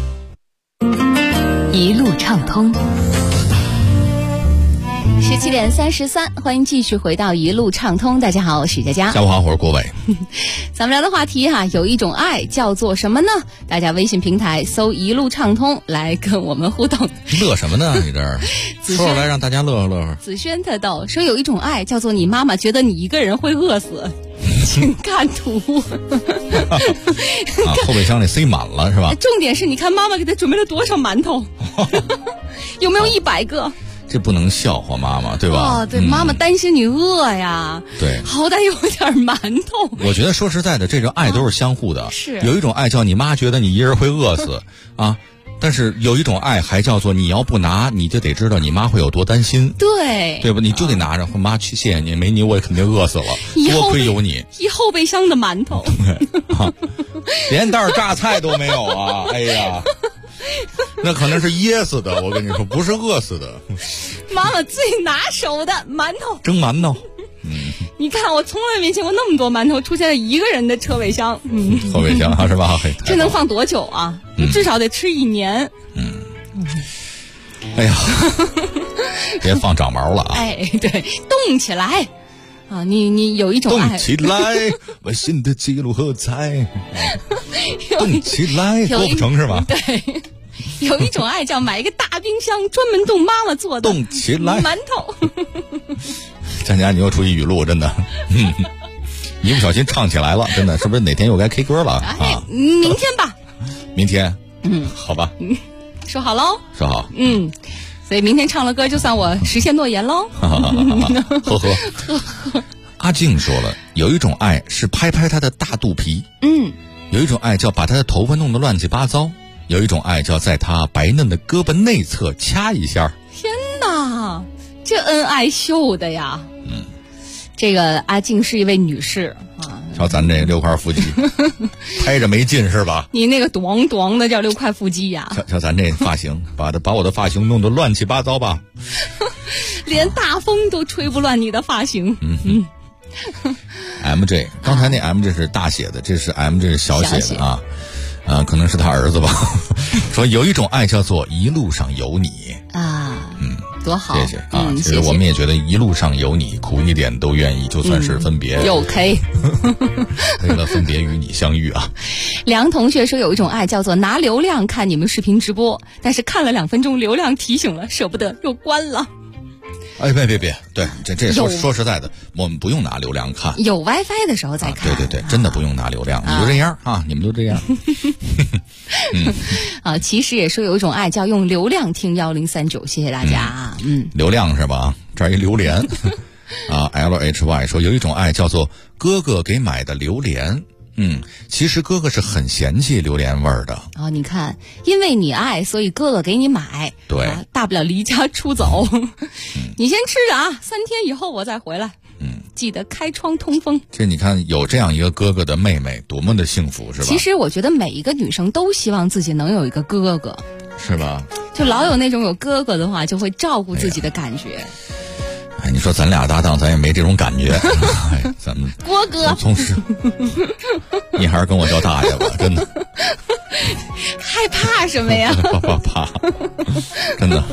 一路畅通。 17点33，欢迎继续回到一路畅通。大家好，我是佳佳。 下午好，我是郭伟。 咱们聊的话题哈，有一种爱叫做什么呢？大家微信平台搜一路畅通来跟我们互动。 乐什么呢？你这儿说出来让大家乐呵乐呵。 子轩特逗，说有一种爱叫做你妈妈觉得你一个人会饿死。请看图。 后备箱里塞满了是吧？ 重点是你看妈妈给他准备了多少馒头，有没有100个？ 这不能笑话妈妈，对吧？ 对，妈妈担心你饿呀。 对， 好歹有点馒头。 我觉得说实在的，这种爱都是相互的。 是有一种爱叫你妈觉得你一人会饿死啊，但是有一种爱还叫做你要不拿，你就得知道你妈会有多担心。对吧？你就得拿着，妈去谢谢你，没你我肯定饿死了，多亏有你。 一后备箱的馒头， 连袋榨菜都没有啊！哎呀。那可能是噎死的，我跟你说，不是饿死的。 妈妈最拿手的馒头， 蒸馒头。 你看我从来没见过那么多馒头出现在一个人的车尾箱。 后备箱是吧？ 这能放多久啊？至少得吃1年。 哎呀，别放长毛了啊！ 对，动起来啊！你有一种爱， 动起来，我新的记录喝彩。动起来，做不成是吧？ 对。有一种爱叫买一个大冰箱，专门冻妈妈做的。 冻起来， 馒头。 佳佳，你又出一语录，真的，一不小心唱起来了，真的，是不是哪天又该 K 歌了啊？ 明天吧。 明天，好吧。 说好喽。 说好。 所以明天唱了歌，就算我实现诺言喽。 呵呵。阿静说了，有一种爱是拍拍她的大肚皮。有一种爱叫把她的头发弄得乱七八糟。有一种爱叫在她白嫩的胳膊内侧掐一下。 天哪，这恩爱秀的呀！这个阿静是一位女士啊。 瞧咱这6块腹肌，拍着没劲是吧？ 你那个咚咚的叫6块腹肌呀！ 瞧咱这发型，把我的发型弄得乱七八糟吧？ 连大风都吹不乱你的发型。 MJ， 刚才那 MJ 是大写的，这是 MJ 是小写的啊。可能是他儿子吧。说有一种爱叫做一路上有你啊，多好！ 谢谢啊！其实我们也觉得一路上有你，苦一点都愿意，就算是分别又 K， 为了分别与你相遇啊。 梁同学说有一种爱叫做拿流量看你们视频直播，但是看了2分钟，流量提醒了，舍不得又关了。 哎，别，对，这说实在的，我们不用拿流量看， 有 WiFi 的时候再看。 对，真的不用拿流量，你就这样啊，你们都这样。 其实也说有一种爱叫用流量听1039，谢谢大家。 流量是吧？这儿一榴莲啊 ，LHY 说有一种爱叫做哥哥给买的榴莲。其实哥哥是很嫌弃榴莲味儿的。 你看，因为你爱，所以哥哥给你买。 对， 大不了离家出走。你先吃着啊，3天以后我再回来。记得开窗通风。 这你看，有这样一个哥哥的妹妹，多么的幸福，是吧？ 其实我觉得每一个女生都希望自己能有一个哥哥， 是吧？ 就老有那种有哥哥的话，就会照顾自己的感觉。 你说咱俩搭档，咱也没这种感觉。咱们郭哥， 从事，你还是跟我叫大爷吧，真的。 害怕什么呀？ 怕，真的。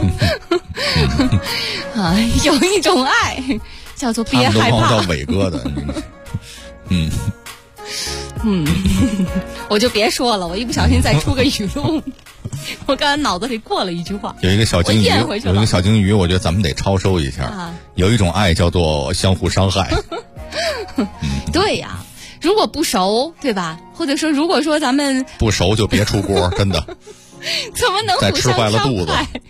有一种爱叫做别害怕。 他们都管我叫伟哥的。 我就别说了，我一不小心再出个语录。我刚才脑子里过了一句话， 有一个小鲸鱼，我觉得咱们得超收一下。有一种爱叫做相互伤害。 对呀，如果不熟，对吧？或者说，如果说咱们不熟，就别出锅，真的。 怎么能再吃坏了肚子？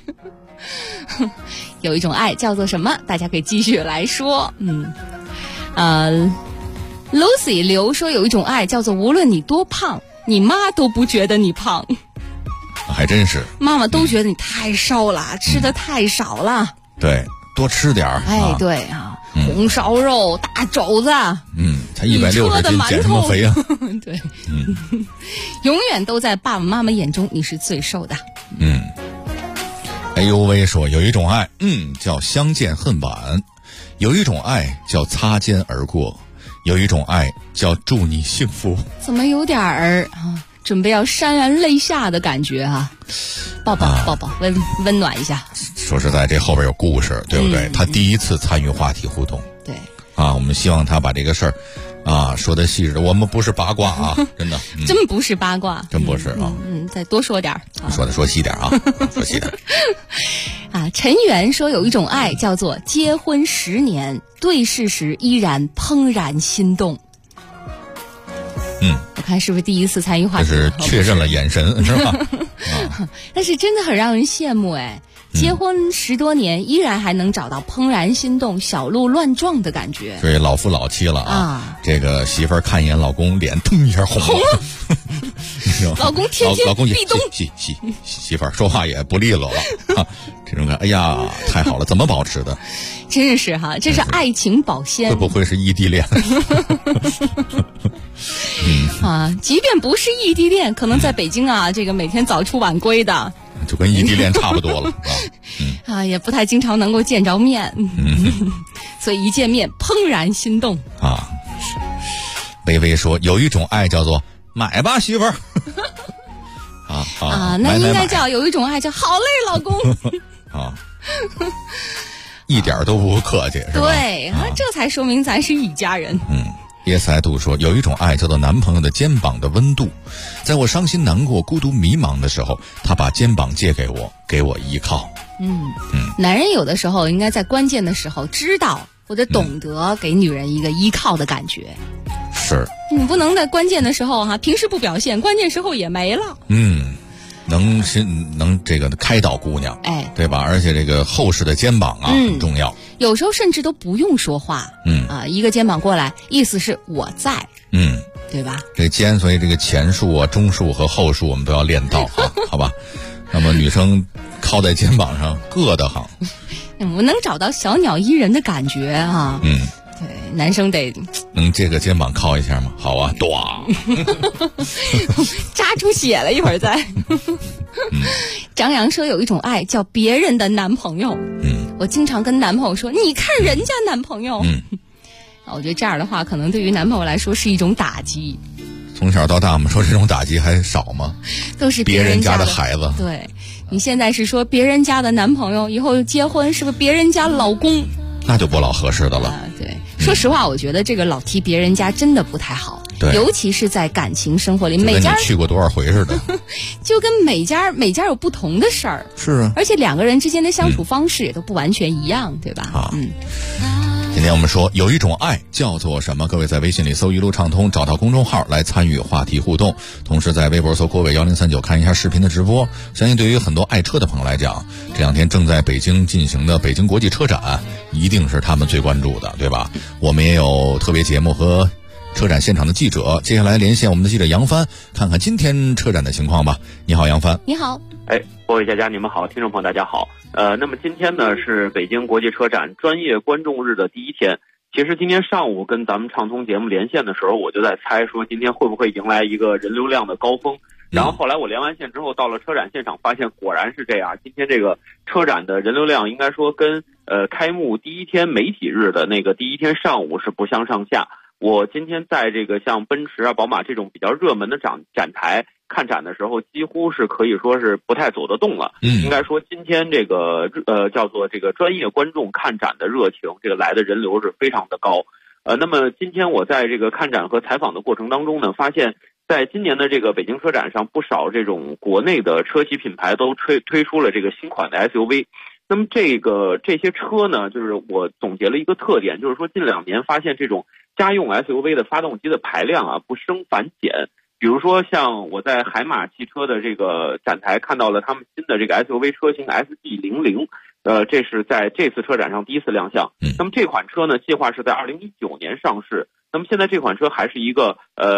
有一种爱叫做什么？大家可以继续来说。Lucy 刘说有一种爱叫做无论你多胖，你妈都不觉得你胖。 还真是， 妈妈都觉得你太瘦了，吃的太少了。 对，多吃点儿。 对啊，红烧肉、大肘子。 才160斤，减什么肥啊？ 对，永远都在爸爸妈妈眼中你是最瘦的。 哎呦喂，说有一种爱，叫相见恨晚；有一种爱叫擦肩而过；有一种爱叫祝你幸福。 怎么有点儿准备要潸然泪下的感觉啊？抱抱，温暖一下。 说实在，这后边有故事，对不对？他第一次参与话题互动， 对我们希望他把这个事儿说的细致。我们不是八卦啊，真的， 真不是八卦， 真不是啊。 再多说点说细点啊，说细点。 陈元说有一种爱叫做结婚10年，对视时依然怦然心动。 我看是不是第一次参与话题？ 就是确认了眼神，是吧？ 但是真的很让人羡慕哎。结婚10多年，依然还能找到怦然心动、小鹿乱撞的感觉。 所以老夫老妻了啊！这个媳妇儿看一眼老公，脸腾一下红了。 老公天天壁咚， 媳妇儿说话也不利落了啊！这种感，哎呀，太好了，怎么保持的？ 真是哈，这是爱情保鲜。 会不会是异地恋？ 即便不是异地恋，可能在北京啊，这个每天早出晚归的。 就跟异地恋差不多了也不太经常能够见着面，所以一见面怦然心动啊。微微说有一种爱叫做买吧媳妇儿那应该叫有一种爱叫好嘞老公一点都不客气是吧？ 对这才说明咱是一家人。 叶塞杜说有一种爱叫做男朋友的肩膀的温度，在我伤心难过孤独迷茫的时候，他把肩膀借给我，给我依靠。 男人有的时候应该在关键的时候知道或者懂得给女人一个依靠的感觉。 是你不能在关键的时候平时不表现，关键时候也没了。 能这个开导姑娘，对吧？而且这个厚实的肩膀很重要。 有时候甚至都不用说话，一个肩膀过来，意思是我在，对吧？ 这肩，所以这个前束中束和后束我们都要练到好吧？那么女生靠在肩膀上硌得慌， 我们能找到小鸟依人的感觉对，男生得能借个肩膀靠一下吗？好啊， 扎出血了，一会儿再。张扬说有一种爱叫别人的男朋友。我经常跟男朋友说，你看人家男朋友。我觉得这样的话，可能对于男朋友来说是一种打击。 从小到大，我们说这种打击还少吗？ 都是别人家的孩子。 对，你现在是说别人家的男朋友，以后结婚是不是别人家老公？ 那就不老合适的了。 对，说实话，我觉得这个老提别人家真的不太好，尤其是在感情生活里，每家去过多少回似的， 就跟每家有不同的事儿。 是啊， 而且两个人之间的相处方式也都不完全一样，对吧？ 今天我们说有一种爱叫做什么？各位在微信里搜一路畅通，找到公众号来参与话题互动，同时在微博搜郭伟1039看一下视频的直播。相信对于很多爱车的朋友来讲，这两天正在北京进行的北京国际车展一定是他们最关注的，对吧？我们也有特别节目和车展现场的记者，接下来连线我们的记者杨帆，看看今天车展的情况吧。你好，杨帆。 你好。 各位佳你们好，听众朋友大家好。那么今天呢是北京国际车展专业观众日的第一天。其实今天上午跟咱们畅通节目连线的时候，我就在猜说今天会不会迎来一个人流量的高峰。然后后来我连完线之后到了车展现场，发现果然是这样。今天这个车展的人流量应该说跟开幕第一天媒体日的那个第一天上午是不相上下。我今天在这个像奔驰宝马这种比较热门的展台看展的时候，几乎是可以说是不太走得动了。应该说今天这个叫做这个专业观众看展的热情，这个来的人流是非常的高。那么今天我在这个看展和采访的过程当中呢，发现在今年的这个北京车展上，不少这种国内的车企品牌都推出了这个新款的 SUV。那么这些车呢，就是我总结了一个特点，就是说近2年发现这种家用 SUV 的发动机的排量不升反减。比如说像我在海马汽车的这个展台看到了他们新的这个 SUV 车型 SG00，这是在这次车展上第一次亮相。那么这款车呢，计划是在2019年上市。那么现在这款车还是一个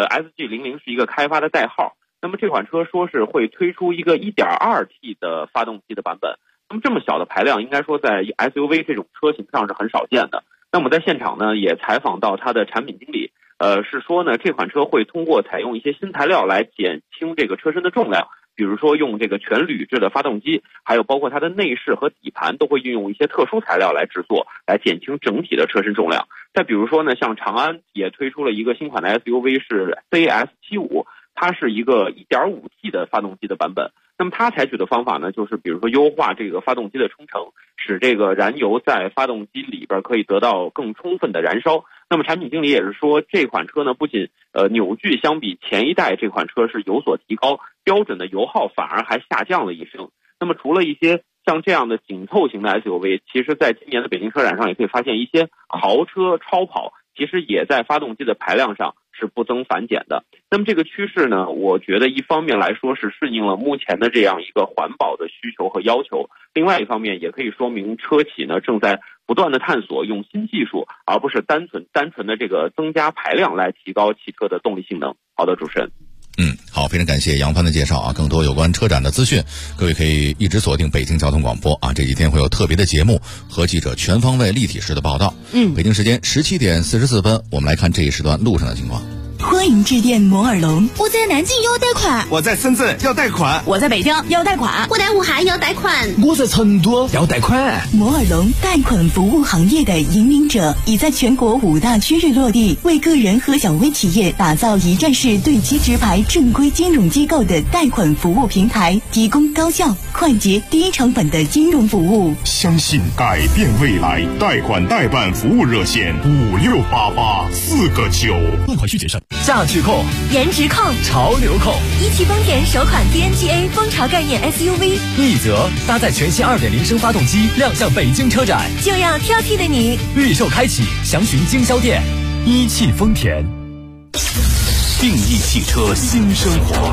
SG00是一个开发的代号。那么这款车说是会推出一个 1.2T 的发动机的版本。那么这么小的排量，应该说在 SUV 这种车型上是很少见的。那么在现场呢，也采访到它的产品经理，是说呢，这款车会通过采用一些新材料来减轻这个车身的重量，比如说用这个全铝制的发动机，还有包括它的内饰和底盘都会运用一些特殊材料来制作，来减轻整体的车身重量。再比如说呢，像长安也推出了一个新款的 SUV 是 CS75， 它是一个 1.5T 的发动机的版本。那么它采取的方法呢，就是比如说优化这个发动机的冲程，使这个燃油在发动机里边可以得到更充分的燃烧。那么产品经理也是说，这款车呢不仅扭矩相比前一代这款车是有所提高，标准的油耗反而还下降了1升。那么除了一些像这样的紧凑型的 SUV， 其实在今年的北京车展上也可以发现一些豪车超跑其实也在发动机的排量上是不增反减的。那么这个趋势呢，我觉得一方面来说是顺应了目前的这样一个环保的需求和要求，另外一方面也可以说明车企呢正在不断的探索用新技术，而不是单纯的这个增加排量来提高汽车的动力性能。好的，主持人。 好，非常感谢杨帆的介绍啊！更多有关车展的资讯，各位可以一直锁定北京交通广播啊！这几天会有特别的节目和记者全方位立体式的报道。北京时间17点44分，我们来看这一时段路上的情况。 欢迎致电摩尔龙。 我在南京要贷款， 我在深圳要贷款， 我在北京要贷款， 我在武汉要贷款， 我在成都要贷款。 摩尔龙贷款服务行业的引领者，已在全国5大区域落地，为个人和小微企业打造一站式对其直排正规金融机构的贷款服务平台，提供高效、快捷、低成本的金融服务。 相信改变未来，贷款代办服务热线568849， 贷款需谨慎。 价值控、 颜值控、 潮流控， 一汽丰田首款 TNGA 风潮概念 SUV， 奕泽搭载全新 2.0 升发动机亮相北京车展， 就要挑剔的你。 预售开启，详询经销店。一汽丰田， 定义汽车新生活。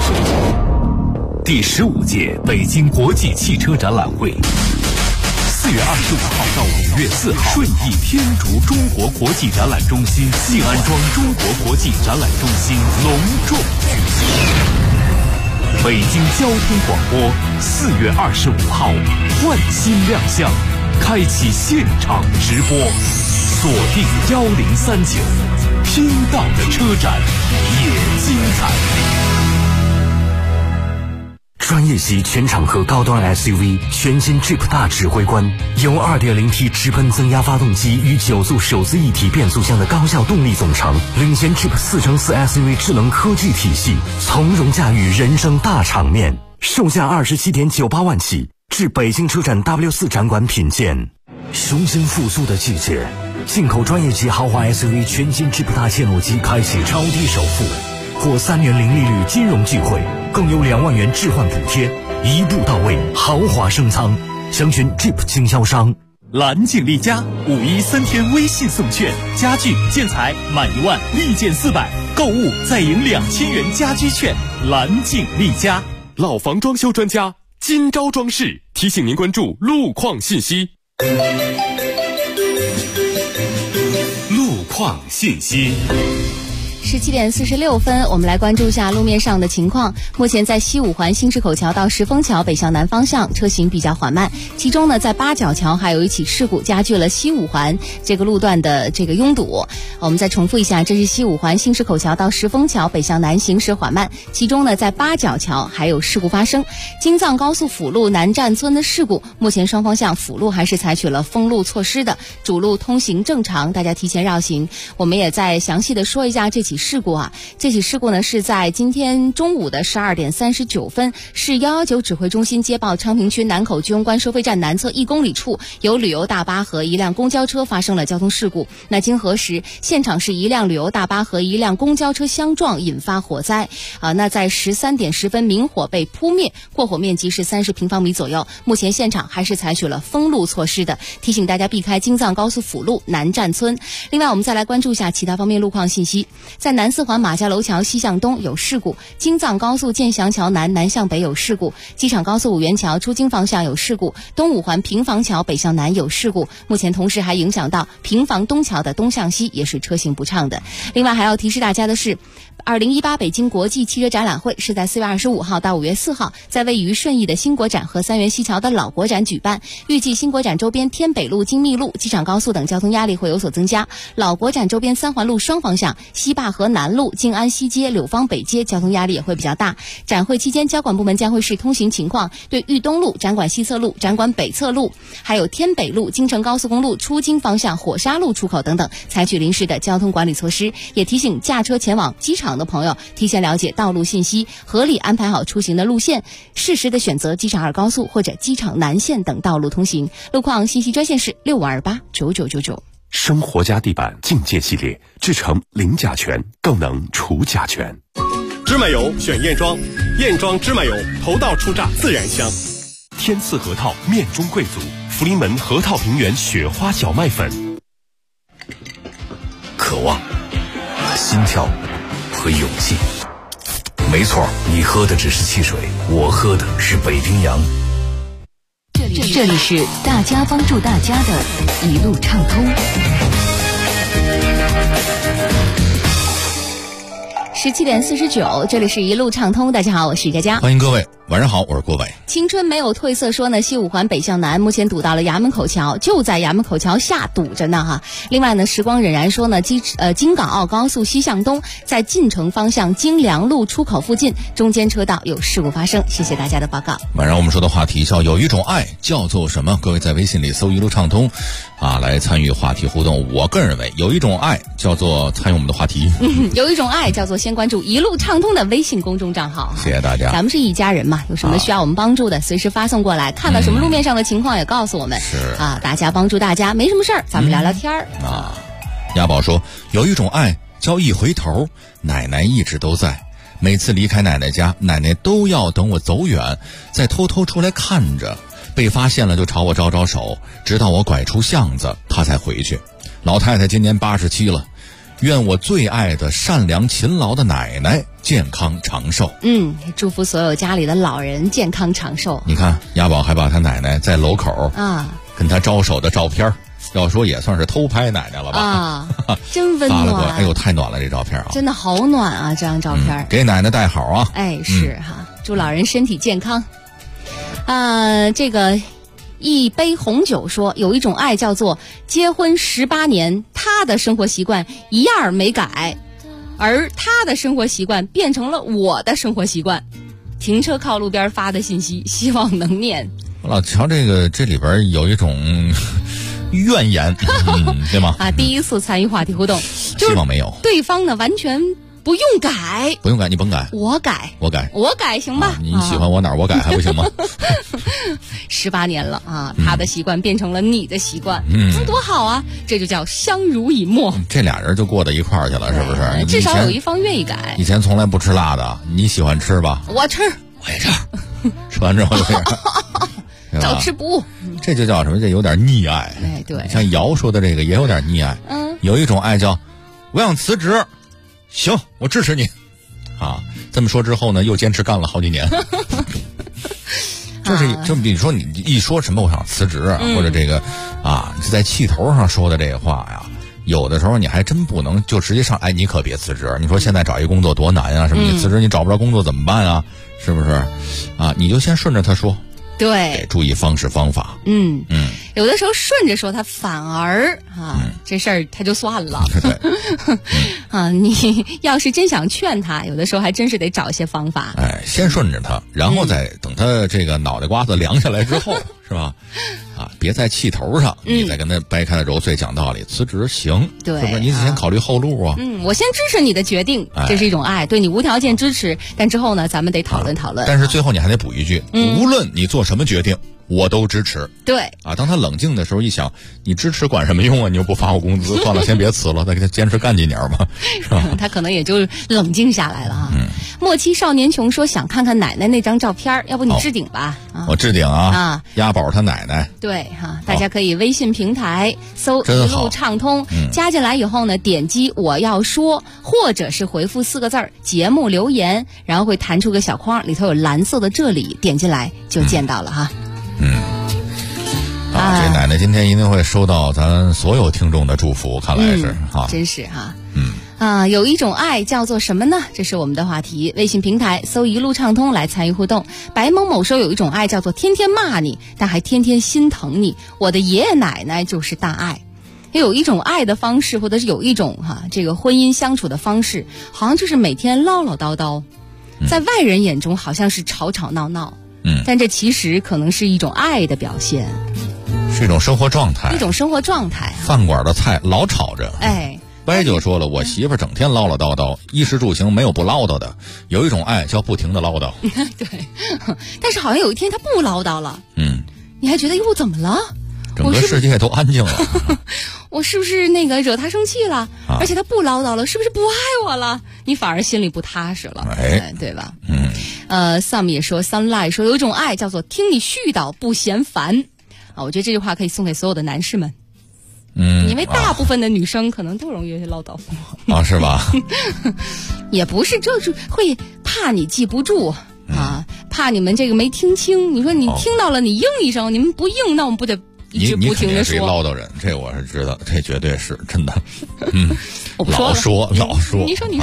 第15届北京国际汽车展览会，4月25号到5月4号，顺义天竺中国国际展览中心、静安庄中国国际展览中心隆重举行。北京交通广播4月25号换新亮相，开启现场直播，锁定1039，听到的车展也精彩。专业级全场合高端 SUV 全新 Jeep 大指挥官，由 2.0T 直喷增压发动机与9速手自一体变速箱的高效动力总成，领先 Jeep 4×4 SUV 智能科技体系，从容驾驭人生大场面。售价27.98万起，至北京车展 W4 展馆品鉴。雄心复苏的季节，进口专业级豪华 SUV 全新 Jeep 大切诺基开启超低首付，获3年零利率金融机会，更有2万元置换补贴，一步到位，豪华升舱。详询 Jeep 经销商。 蓝景丽家513天微信送券，家具建材满1万立减400，购物再赢2000元家居券。蓝景丽家， 老房装修专家金招装饰提醒您关注路况信息。 路况信息。 17点46分，我们来关注一下路面上的情况。目前在西五环新市口桥到石峰桥北向南方向车行比较缓慢，其中呢在八角桥还有一起事故，加剧了西五环这个路段的这个拥堵。我们再重复一下，这是西五环新市口桥到石峰桥北向南行驶缓慢，其中呢在八角桥还有事故发生。京藏高速辅路南站村的事故，目前双方向辅路还是采取了封路措施的，主路通行正常，大家提前绕行。我们也再详细的说一下这起事故啊，这起事故呢是在今天中午的12点39分，市119指挥中心接报昌平区南口居庸关收费站南侧1公里处有旅游大巴和一辆公交车发生了交通事故。那经核实，现场是一辆旅游大巴和一辆公交车相撞引发火灾那在13点10分明火被扑灭，过火面积是30平方米左右。目前现场还是采取了封路措施的，提醒大家避开京藏高速辅路南站村。另外我们再来关注一下其他方面路况信息。在南4环马家楼桥西向东有事故，京藏高速建祥桥南向北有事故，机场高速五原桥出京方向有事故，东5环平房桥北向南有事故，目前同时还影响到平房东桥的东向西，也是车行不畅的。另外还要提示大家的是，2018北京国际汽车展览会是在4月25号到5月4号在位于顺义的新国展和三元西桥的老国展举办。预计新国展周边天北路、京密路、机场高速等交通压力会有所增加，老国展周边3环路双方向、西坝河南路、静安西街、柳芳北街交通压力也会比较大。展会期间，交管部门将会视通行情况，对豫东路、展馆西侧路、展馆北侧路，还有天北路、京承高速公路出京方向火沙路出口等等采取临时的交通管理措施。也提醒驾车前往机场的朋友提前了解道路信息，合理安排好出行的路线，适时的选择机场2高速或者机场南线等道路通行。路况信息专线是65289999。 生活家地板境界系列，制成零甲醛，更能除甲醛。 芝麻油选燕庄，燕庄芝麻油头道出榨自然香。天赐核桃面中贵族，福临门核桃平原雪花小麦粉。 渴望心跳和勇气。没错，你喝的只是汽水，我喝的是北冰洋。 这里是大家帮助大家的一路畅通。 17:49，这里是一路畅通。大家好，我是佳佳， 欢迎各位，晚上好，我是郭伟。 青春没有褪色说呢，西五环北向南目前堵到了衙门口桥，就在衙门口桥下堵着呢哈。另外呢，时光荏苒说呢，京港澳高速西向东，在进城方向京良路出口附近中间车道有事故发生。谢谢大家的报告。 晚上我们说的话题叫有一种爱叫做什么？各位在微信里搜一路畅通来参与话题互动。我个人认为有一种爱叫做参与我们的话题， 有一种爱叫做先关注一路畅通的微信公众账号。 谢谢大家。 咱们是一家人嘛，有什么需要我们帮助的随时发送过来，看到什么路面上的情况也告诉我们。 是大家帮助大家，没什么事儿咱们聊聊天儿亚宝说有一种爱叫一回头，奶奶一直都在，每次离开奶奶家，奶奶都要等我走远再偷偷出来看着，被发现了就朝我招招手，直到我拐出巷子她才回去。老太太今年87了，愿我最爱的善良勤劳的奶奶健康长寿。 祝福所有家里的老人健康长寿。 你看亚宝还把他奶奶在楼口跟他招手的照片，要说也算是偷拍奶奶了吧真温暖， 发了过来，哎呦太暖了这照片真的好暖啊，这张照片给奶奶带好啊。 是祝老人身体健康这个一杯红酒说有一种爱叫做结婚18年，他的生活习惯一样没改，而他的生活习惯变成了我的生活习惯。停车靠路边发的信息，希望能念。 我老瞧这里边有一种怨言对吗第一次参与话题互动， 希望没有对方呢完全不用改， 你甭改， 我改行吧你喜欢我哪儿我改还不行吗 18年了他的习惯变成了你的习惯多好啊，这就叫相濡以沫， 这俩人就过到一块儿去了，是不是？ 至少有一方愿意改。 以前从来不吃辣的，你喜欢吃吧？ 我吃， 我也吃吃完之后就这样照吃不误， 这就叫什么？这有点溺爱。 对， 像姚说的这个也有点溺爱。有一种爱叫我想辞职，行，我支持你这么说之后呢，又坚持干了好几年就比如说你一说什么我想辞职或者这个是在气头上说的这个话呀，有的时候你还真不能就直接上你可别辞职。你说现在找一工作多难啊，什么你辞职你找不着工作怎么办啊？是不是你就先顺着他说， 对， 注意方式方法。 有的时候顺着说他反而这事儿他就算了你要是真想劝他，有的时候还真是得找一些方法。 先顺着他，然后再等他这个脑袋瓜子凉下来之后是吧别在气头上你再跟他掰开了揉碎讲道理。辞职行， 对， 是不是？你先考虑后路我先支持你的决定，这是一种爱，对你无条件支持，但之后呢咱们得讨论讨论。 但是最后你还得补一句无论你做什么决定我都支持。 对当他冷静的时候一想，你支持管什么用啊？你又不发我工资，算了，先别辞了，再给他坚持干几年吧，是吧？ 他可能也就冷静下来了末期少年穷说想看看奶奶那张照片，要不你置顶吧？ 我置顶押宝他奶奶。 对大家可以微信平台搜一路畅通，加进来以后呢，点击我要说，或者是回复4个字节目留言，然后会弹出个小框，里头有蓝色的这里，点进来就见到了这奶奶今天一定会收到咱所有听众的祝福，看来是真是有一种爱叫做什么呢？这是我们的话题，微信平台搜一路畅通来参与互动。白某某说有一种爱叫做天天骂你，但还天天心疼你，我的爷爷奶奶就是大爱。有一种爱的方式，或者是有一种这个婚姻相处的方式，好像就是每天唠唠叨叨，在外人眼中好像是吵吵闹闹，但这其实可能是一种爱的表现， 是一种生活状态， 饭馆的菜老吵着。歪就说了，我媳妇整天唠唠叨叨，衣食住行没有不唠叨的。有一种爱叫不停的唠叨。 对，但是好像有一天她不唠叨了，你还觉得哟怎么了？ 整个世界都安静了。 我是不是惹她生气了？而且她不唠叨了，是不是不爱我了？你反而心里不踏实了，对吧？Sam 也说 ，Sunlight 说有一种爱叫做听你絮叨不嫌烦我觉得这句话可以送给所有的男士们。 因为大部分的女生可能都容易唠叨啊，是吧？ 也不是，就是会怕你记不住啊，怕你们这个没听清。你说你听到了，你应一声，你们不应，那我们不得一直不停的说。 你唠叨人，这我是知道，这绝对是真的。 我不说了， 老说。 你说，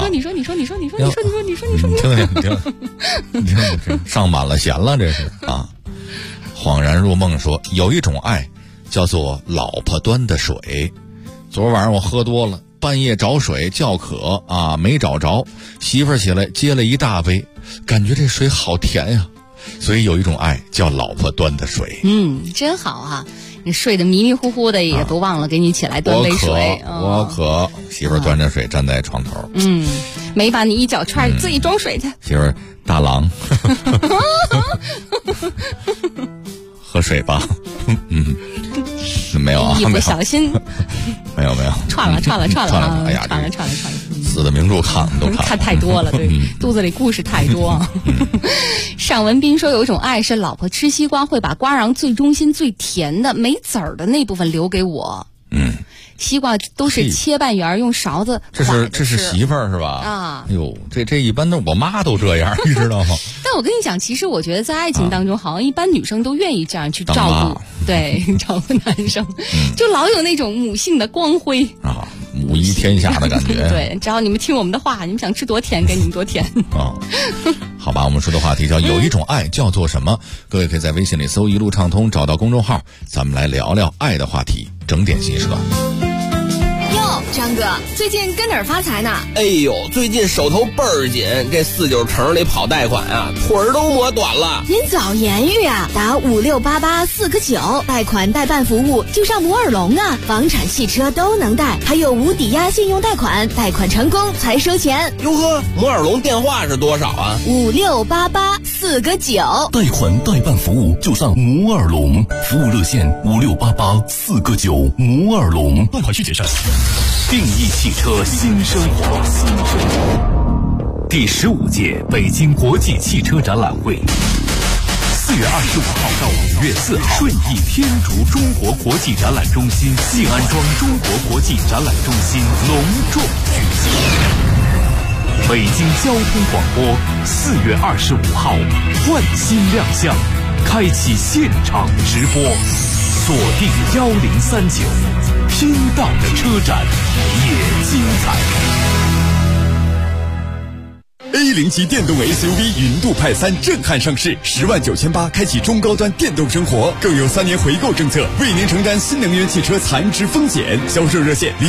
听，上满了弦了，这是啊。恍然入梦说，有一种爱叫做老婆端的水。昨晚上我喝多了，半夜找水叫渴啊，没找着，媳妇儿起来接了一大杯，感觉这水好甜呀，所以有一种爱叫老婆端的水。 真好啊，你睡得迷迷糊糊的也都忘了给你起来端杯水。 我渴，媳妇儿端着水站在床头， 没把你一脚踹，自己装水去。 媳妇儿大郎喝水吧。没有啊， 一不小心没有串了啊， 哎呀， 串了四大名著看太多了，对，肚子里故事太多。尚文斌说，有一种爱是老婆吃西瓜会把瓜瓤最中心最甜的没籽儿的那部分留给我。西瓜都是切半圆，用勺子。 这是媳妇儿是吧？ 啊， 哎呦，这一般都我妈都这样，你知道吗？ 但我跟你讲，其实我觉得在爱情当中，好像一般女生都愿意这样去照顾，对，照顾男生，就老有那种母性的光辉啊，母仪天下的感觉。 对，只要你们听我们的话，你们想吃多甜，给你们多甜啊。好吧，我们说的话题叫有一种爱叫做什么？各位可以在微信里搜一路畅通，找到公众号，咱们来聊聊爱的话题，整点心舌。 张哥，最近跟哪儿发财呢？ 哎呦，最近手头倍儿紧，这49城里跑贷款啊，腿儿都磨短了。 您早言语啊，打5688-4个9，贷款代办服务就上摩尔龙啊，房产、汽车都能贷，还有无抵押信用贷款，贷款成功才收钱。 哟呵，摩尔龙电话是多少啊 ？5688-4个9， 贷款代办服务就上摩尔龙，服务热线5688-4个9，摩尔龙，贷款需谨慎。 定义汽车新生活。第15届北京国际汽车展览会，4月25号到5月4号，顺义天竺中国国际展览中心静安庄中国国际展览中心隆重举行。北京交通广播4月25号换新亮相，开启现场直播，锁定1039，听到的车展也精彩。 A0级电动 SUV 云度派3震撼上市，10.98万开启中高端电动生活，更有3年回购政策，为您承担新能源汽车残值风险。销售热线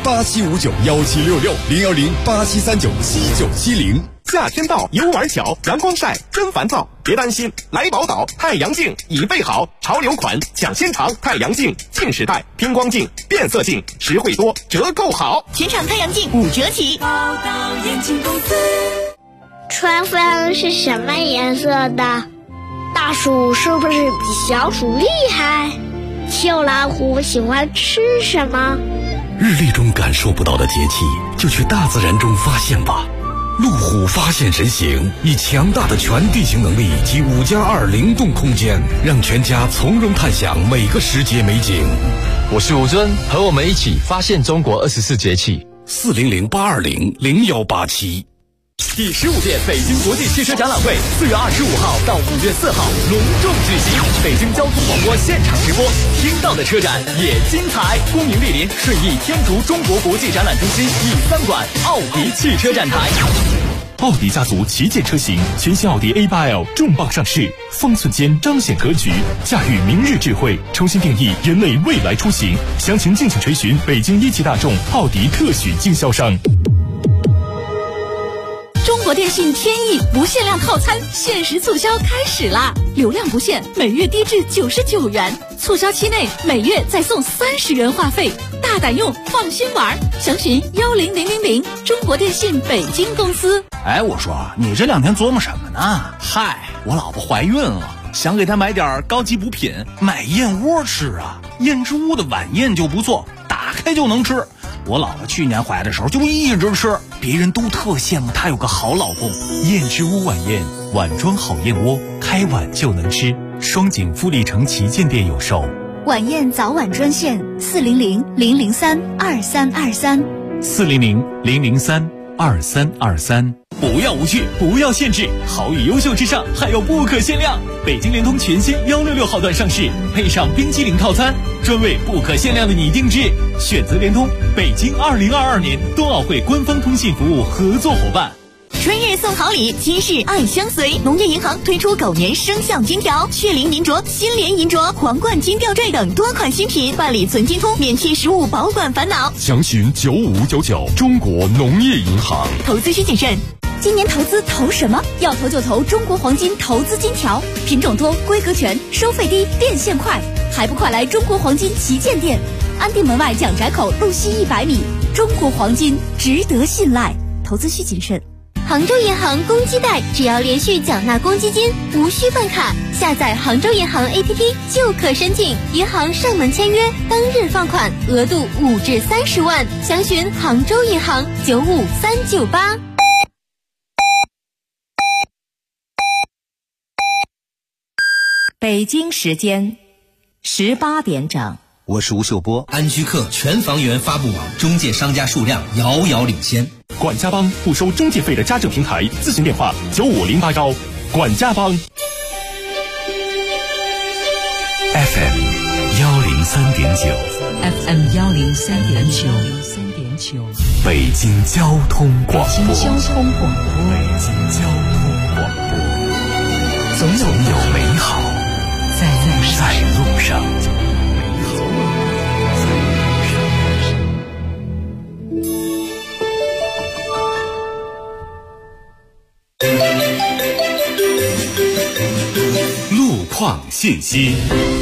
010-8759-1766，010-8739-7970。 夏天到，游玩巧，阳光晒，真烦躁。别担心，来宝岛太阳镜已备好，潮流款抢先尝，太阳镜近视带、偏光镜、变色镜，实惠多，折扣好， 全场太阳镜5折起。宝岛眼镜公司。春分是什么颜色的？大暑是不是比小暑厉害？秋老虎喜欢吃什么？ 日历中感受不到的节气，就去大自然中发现吧。路虎发现神行，以强大的全地形能力及5+2灵动空间，让全家从容探享每个时节美景。 我是吴尊，和我们一起发现中国24节气。 400-820-0187。 第15届北京国际汽车展览会4月25号到5月4号隆重举行，北京交通广播现场直播，听到的车展也精彩。光明莅临顺义天竺中国国际展览中心E3馆奥迪汽车展台。 奥迪家族旗舰车型全新奥迪 A8L 重磅上市，方寸间彰显格局，驾驭明日智慧，重新定义人类未来出行。详情敬请垂询北京一汽大众奥迪特许经销商。 中国电信天翼不限量套餐限时促销开始啦！流量不限，每月低至99元，促销期内每月再送30元话费，大胆用，放心玩。详询10000，中国电信北京公司。 哎，我说你这2天琢磨什么呢？嗨，我老婆怀孕了，想给她买点高级补品，买燕窝吃啊。燕之屋的晚宴就不错，打开就能吃。我老婆去年怀的时候就一直吃，别人都特羡慕她有个好老公。 燕之屋晚宴，碗装好燕窝，开碗就能吃。双井富力城旗舰店有售。 晚宴早晚专线 400-003-2323，400-003-2323。不要无趣，不要限制，好与优秀之上还有不可限量。北京联通全新166号段上市，配上冰激凌套餐，专为不可限量的你定制。选择联通，北京2022年冬奥会官方通信服务合作伙伴。 春日送好礼，今日爱相随。农业银行推出狗年生肖金条、血灵银镯、新联银镯、皇冠金吊坠等多款新品，办理存金通，免贴15保管烦恼。 详询9599，中国农业银行。 投资需谨慎。 今年投资投什么？要投就投中国黄金投资金条，品种多，规格全，收费低，变现快，还不快来中国黄金旗舰店，安定门外蒋宅口路西100米。中国黄金值得信赖，投资需谨慎。 杭州银行公积贷，只要连续缴纳公积金，无需办卡，下载杭州银行 APP 就可申请，银行上门签约，当日放款，额度5至30万。详询杭州银行95398。 北京时间18点整。 我是吴秀波。安居客全房源发布网中介商家数量遥遥领先。 管家帮不收中介费的家政平台，咨询电话95081。管家帮。 FM 103.9 FM 103.9， 北京交通广播。 北京交通广播。 总有美好在路上。 路况信息。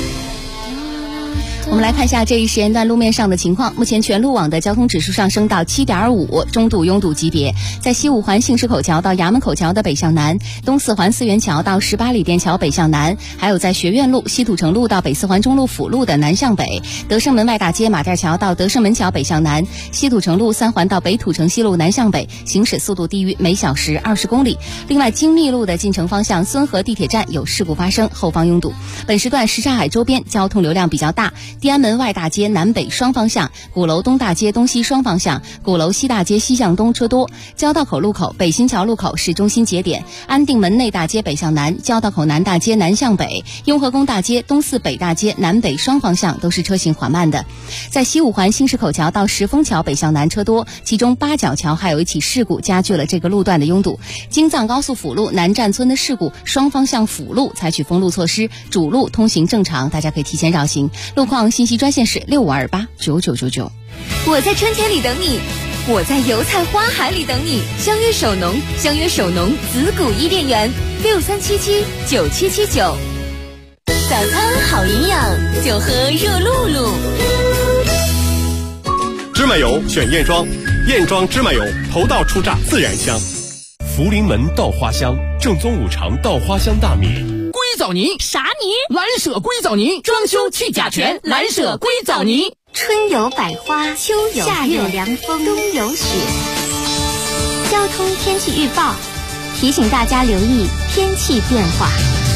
我们来看一下这一时间段路面上的情况。目前全路网的交通指数上升到7.5，中度拥堵级别。在西五环信市口桥到衙门口桥的北向南，东四环四元桥到18里店桥北向南，还有在学院路、西土城路到北四环中路辅路的南向北，德胜门外大街马甸桥到德胜门桥北向南，西土城路3环到北土城西路南向北，行驶速度低于每小时20公里。另外，京密路的进城方向孙河地铁站有事故发生，后方拥堵。本时段什刹海周边交通流量比较大。地安门外大街南北双方向，鼓楼东大街东西双方向，鼓楼西大街西向东车多。交道口路口北新桥路口是中心节点，安定门内大街北向南，交道口南大街南向北，雍和宫大街东四北大街南北双方向都是车行缓慢的。在西五环新市口桥到石峰桥北向南车多，其中八角桥还有一起事故加剧了这个路段的拥堵。京藏高速辅路南站村的事故，双方向辅路采取封路措施，主路通行正常，大家可以提前绕行。路况信息专线是65289999。 我在春天里等你，我在油菜花海里等你。相约首农，相约首农子谷伊甸园，63779779。早餐好营养，就喝热露露。 芝麻油选燕庄，燕庄芝麻油头道初榨自然香。福临门稻花香，正宗五常稻花香大米。 硅藻泥啥泥？ 蓝舍硅藻泥，装修去甲醛，蓝舍硅藻泥。 春有百花，秋有夏有凉风，冬有雪。交通天气预报提醒大家留意天气变化。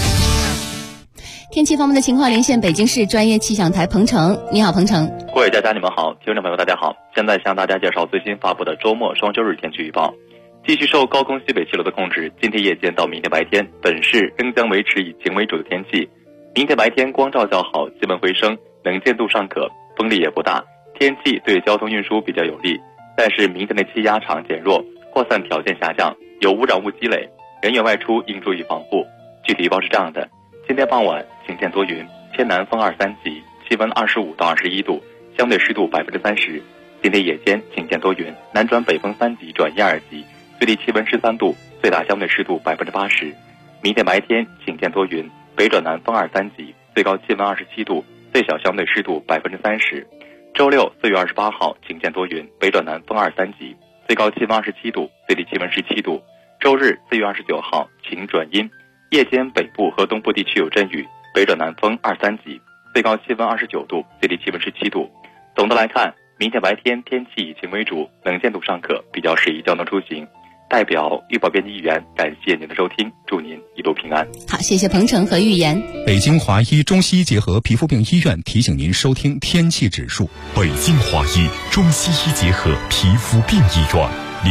天气方面的情况，连线北京市专业气象台彭程。你好，彭程。 各位佳佳你们好，听众朋友大家好，现在向大家介绍最新发布的周末双休日天气预报。继续受高空西北气流的控制，今天夜间到明天白天，本市仍将维持以晴为主的天气。明天白天光照较好，气温回升，能见度尚可，风力也不大，天气对交通运输比较有利。但是明天的气压场减弱，扩散条件下降，有污染物积累，人员外出应注意防护。具体预报是这样的：今天傍晚晴间多云，偏南风2、3级，气温25到21度，相对湿度30%。今天夜间晴间多云，南转北风3级转1、2级，最低气温13度，最大相对湿度80%。明天白天晴间多云，北转南风2、3级，最高气温27度，最小相对湿度30%。周六4月28号晴间多云，北转南风2、3级，最高气温27度，最低气温17度。周日4月29号晴转阴，夜间北部和东部地区有阵雨，北转南风2、3级，最高气温29度，最低气温17度。总的来看，明天白天天气以晴为主，能见度尚可，比较适宜交通出行。 代表预报编辑预言，感谢您的收听，祝您一路平安。 好，谢谢鹏程和预言。 北京华医中西医结合皮肤病医院提醒您收听天气指数。 北京华医中西医结合皮肤病医院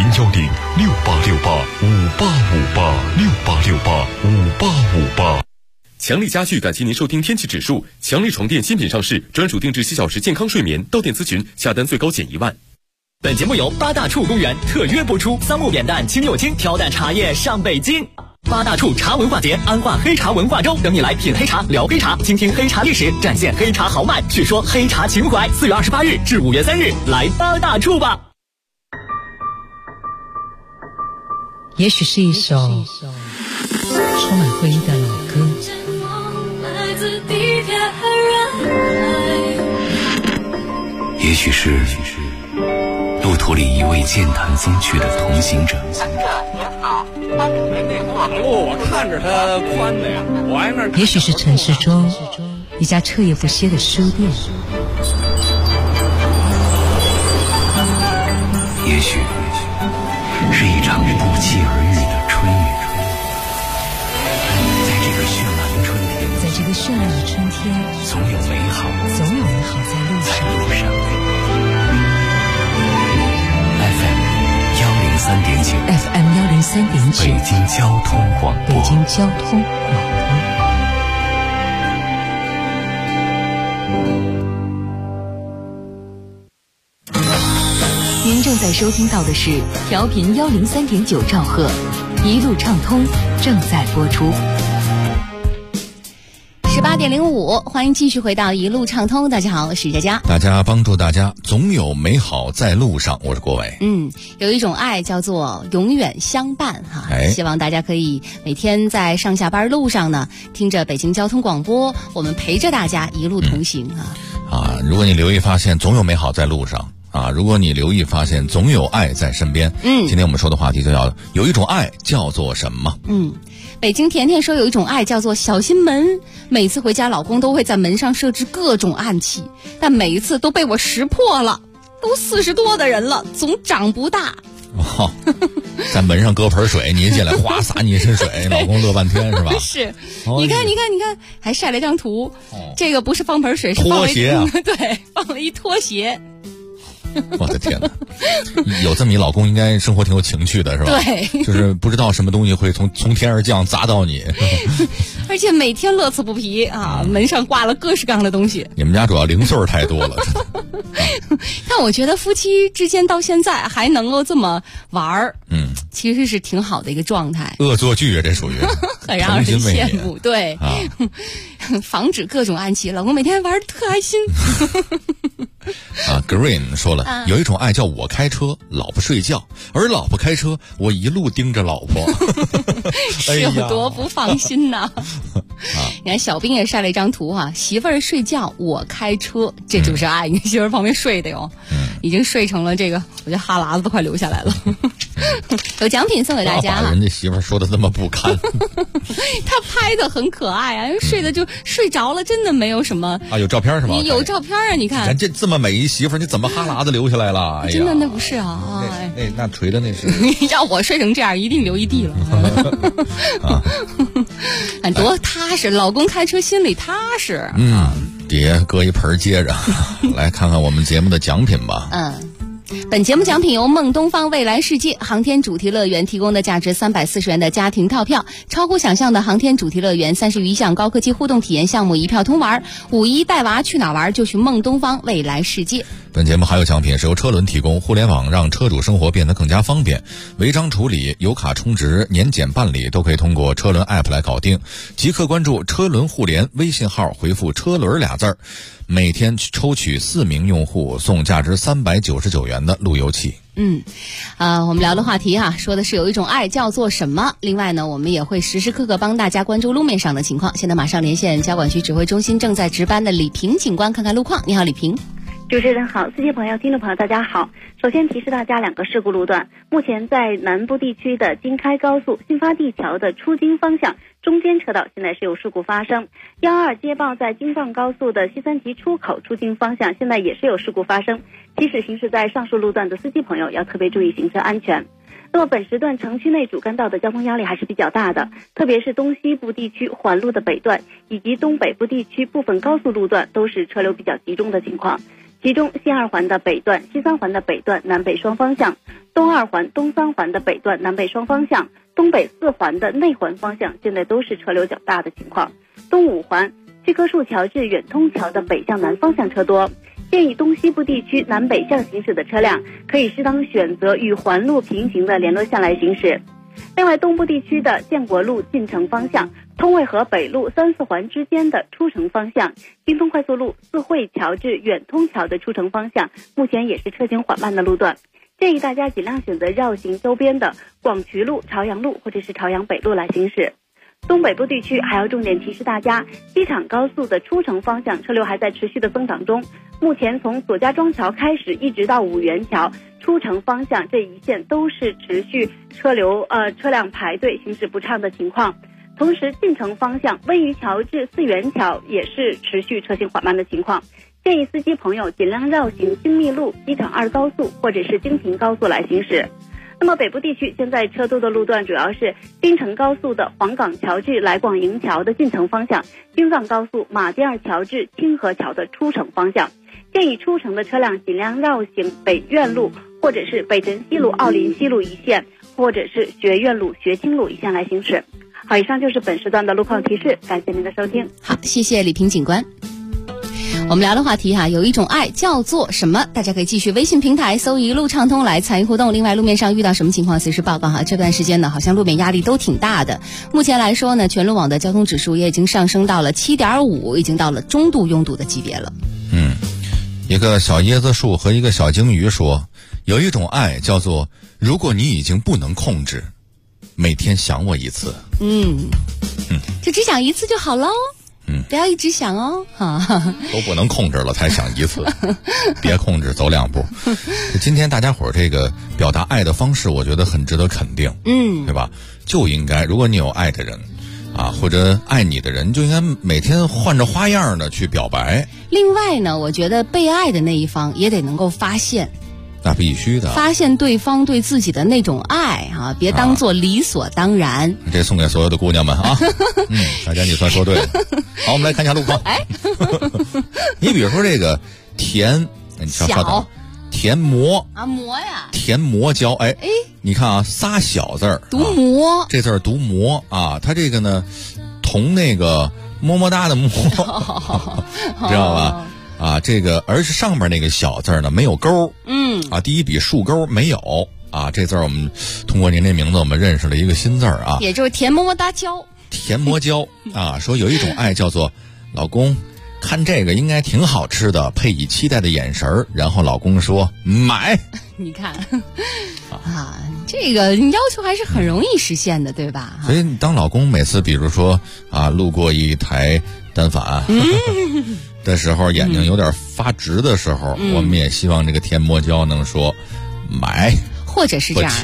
，0106868585868685858。强力家具感谢您收听天气指数。强力床垫新品上市，专属定制7小时健康睡眠，到店咨询，下单最高减1万。 本节目由八大处公园特约播出，桑木扁担清又轻，挑担茶叶上北京。八大处茶文化节，安化黑茶文化周，等你来品黑茶，聊黑茶，倾听黑茶历史，展现黑茶豪迈，叙说黑茶情怀。4月28日至5月3日，来八大处吧。 也许是一首充满回忆的老歌， 也许是路途里一位健谈风趣的同行者。 我看着它宽的呀，我挨那。 也许是城市中一家彻夜不歇的书店， 也许是一场不期而遇的春雨。在这个绚烂的春天，总有美好在路上。FM 103.9，北京交通广播。 您正在收听到的是调频103.9兆赫，一路畅通正在播出。 18点05，欢迎继续回到一路畅通。大家好，我是佳佳。 大家帮助大家，总有美好在路上。我是郭伟。 有一种爱叫做永远相伴哈。希望大家可以每天在上下班路上呢，听着北京交通广播，我们陪着大家一路同行如果你留意发现，总有美好在路上。如果你留意发现，总有爱在身边。今天我们说的话题就叫有一种爱叫做什么？ 北京甜甜说有一种爱叫做小心门，每次回家老公都会在门上设置各种暗器，但每一次都被我识破了。都40多的人了，总长不大。 在门上搁盆水，你一进来哗洒你一身水，老公乐半天是吧？ 是，你看，还晒了一张图，这个不是放盆水，是拖鞋啊， 对，放了一拖鞋。 我的天哪，有这么一老公应该生活挺有情趣的是吧？ 对， 就是不知道什么东西会从天而降砸到你， 而且每天乐此不疲门上挂了各式各样的东西。 你们家主要零碎太多了。 但我觉得夫妻之间到现在还能够这么玩儿，其实是挺好的一个状态。 恶作剧啊，这属于很让人羡慕。对，防止各种暗器，老公每天玩得特开心。 Green 说了，有一种爱叫我开车，老婆睡觉，而老婆开车，我一路盯着老婆， 是有多不放心呢？你看小兵也晒了一张图媳妇儿睡觉，我开车，这就是爱。你媳妇儿旁边睡的哟，已经睡成了这个，我觉得哈喇子都快流下来了。有奖品送给大家。 把人家媳妇儿说的这么不堪。 他拍的很可爱因为睡的就睡着了，真的没有什么有照片是吗？ 你有照片你看。 咱这么美一媳妇儿，你怎么哈喇子流下来了？ 真的那不是那锤的那是。 让我睡成这样，一定流一地了。多踏实，老公开车心里踏实。 底下搁一盆接着。来看看我们节目的奖品吧。 本节目奖品由梦东方未来世界航天主题乐园提供的价值340元的家庭套票，超乎想象的航天主题乐园30余项高科技互动体验项目一票通玩，5·1带娃去哪玩就去梦东方未来世界。 本节目还有奖品是由车轮提供，互联网让车主生活变得更加方便，违章处理、油卡充值、年检办理都可以通过车轮 App 来搞定。即刻关注车轮互联微信号，回复车轮2字，每天抽取4名用户送价值399元的路由器。 我们聊的话题说的是有一种爱叫做什么。另外呢，我们也会时时刻刻帮大家关注路面上的情况。现在马上连线交管局指挥中心正在值班的李平警官，看看路况。你好，李平。 主持人好，司机朋友、听众朋友大家好。首先提示大家2个事故路段，目前在南部地区的京开高速新发地桥的出京方向中间车道现在是有事故发生。12接报在京藏高速的西三旗出口出京方向现在也是有事故发生，即使行驶在上述路段的司机朋友要特别注意行车安全。 那么本时段城区内主干道的交通压力还是比较大的，特别是东西部地区环路的北段以及东北部地区部分高速路段都是车流比较集中的情况。其中西二环的北段、西三环的北段南北双方向，东二环、东三环的北段南北双方向，东北四环的内环方向现在都是车流较大的情况。东五环七棵树桥至远通桥的北向南方向车多，建议东西部地区南北向行驶的车辆可以适当选择与环路平行的联络线来行驶。另外，东部地区的建国路进城方向、通渭河北路三四环之间的出城方向、京通快速路四惠桥至远通桥的出城方向，目前也是车行缓慢的路段，建议大家尽量选择绕行周边的广渠路、朝阳路或者是朝阳北路来行驶。东北部地区还要重点提示大家，机场高速的出城方向车流还在持续的增长中，目前从左家庄桥开始一直到五元桥出城方向这一线都是持续车辆排队行驶不畅的情况。同时进城方向温榆桥至四元桥也是持续车行缓慢的情况，建议司机朋友尽量绕行京密路、机场二高速或者是京平高速来行驶。那么北部地区现在车多的路段主要是京承高速的黄岗桥至来广营桥的进城方向，京藏高速马甸二桥至清河桥的出城方向，建议出城的车辆尽量绕行北苑路或者是北辰西路、奥林西路一线，或者是学院路、学清路一线来行驶。好，以上就是本时段的路况提示，感谢您的收听。 好，谢谢李平警官。我们聊的话题有一种爱叫做什么？大家可以继续微信平台搜一路畅通来参与互动。另外，路面上遇到什么情况随时报告这段时间呢，好像路面压力都挺大的。目前来说呢，全路网的交通指数也已经上升到了 7.5， 已经到了中度拥堵的级别了。 一个小椰子树和一个小鲸鱼说，有一种爱叫做如果你已经不能控制，每天想我一次。 就只想一次就好喽。不要一直想哦， 都不能控制了才想一次，别控制，走两步。今天大家伙这个表达爱的方式，我觉得很值得肯定，对吧？就应该，如果你有爱的人或者爱你的人，就应该每天换着花样的去表白。 另外呢，我觉得被爱的那一方也得能够发现。 那必须的， 发现对方对自己的那种爱别当做理所当然。 这送给所有的姑娘们大家你算说对了。好，我们来看一下路况。你比如说这个甜，你稍等，甜魔魔呀， 甜魔胶，你看仨小字儿， 读魔， 这字儿读魔它这个呢，同那个么么哒的么，知道吧？这个而是上面那个小字呢没有勾，第一笔竖勾没有这字我们通过您这名字我们认识了一个新字儿也就是甜么么哒胶。 甜魔胶说有一种爱叫做老公看这个应该挺好吃的，配以期待的眼神，然后老公说买。 你看这个要求还是很容易实现的，对吧？ 所以你当老公每次比如说路过一台单反的时候，眼睛有点发直的时候，我们也希望这个甜魔胶能说买， 或者是这样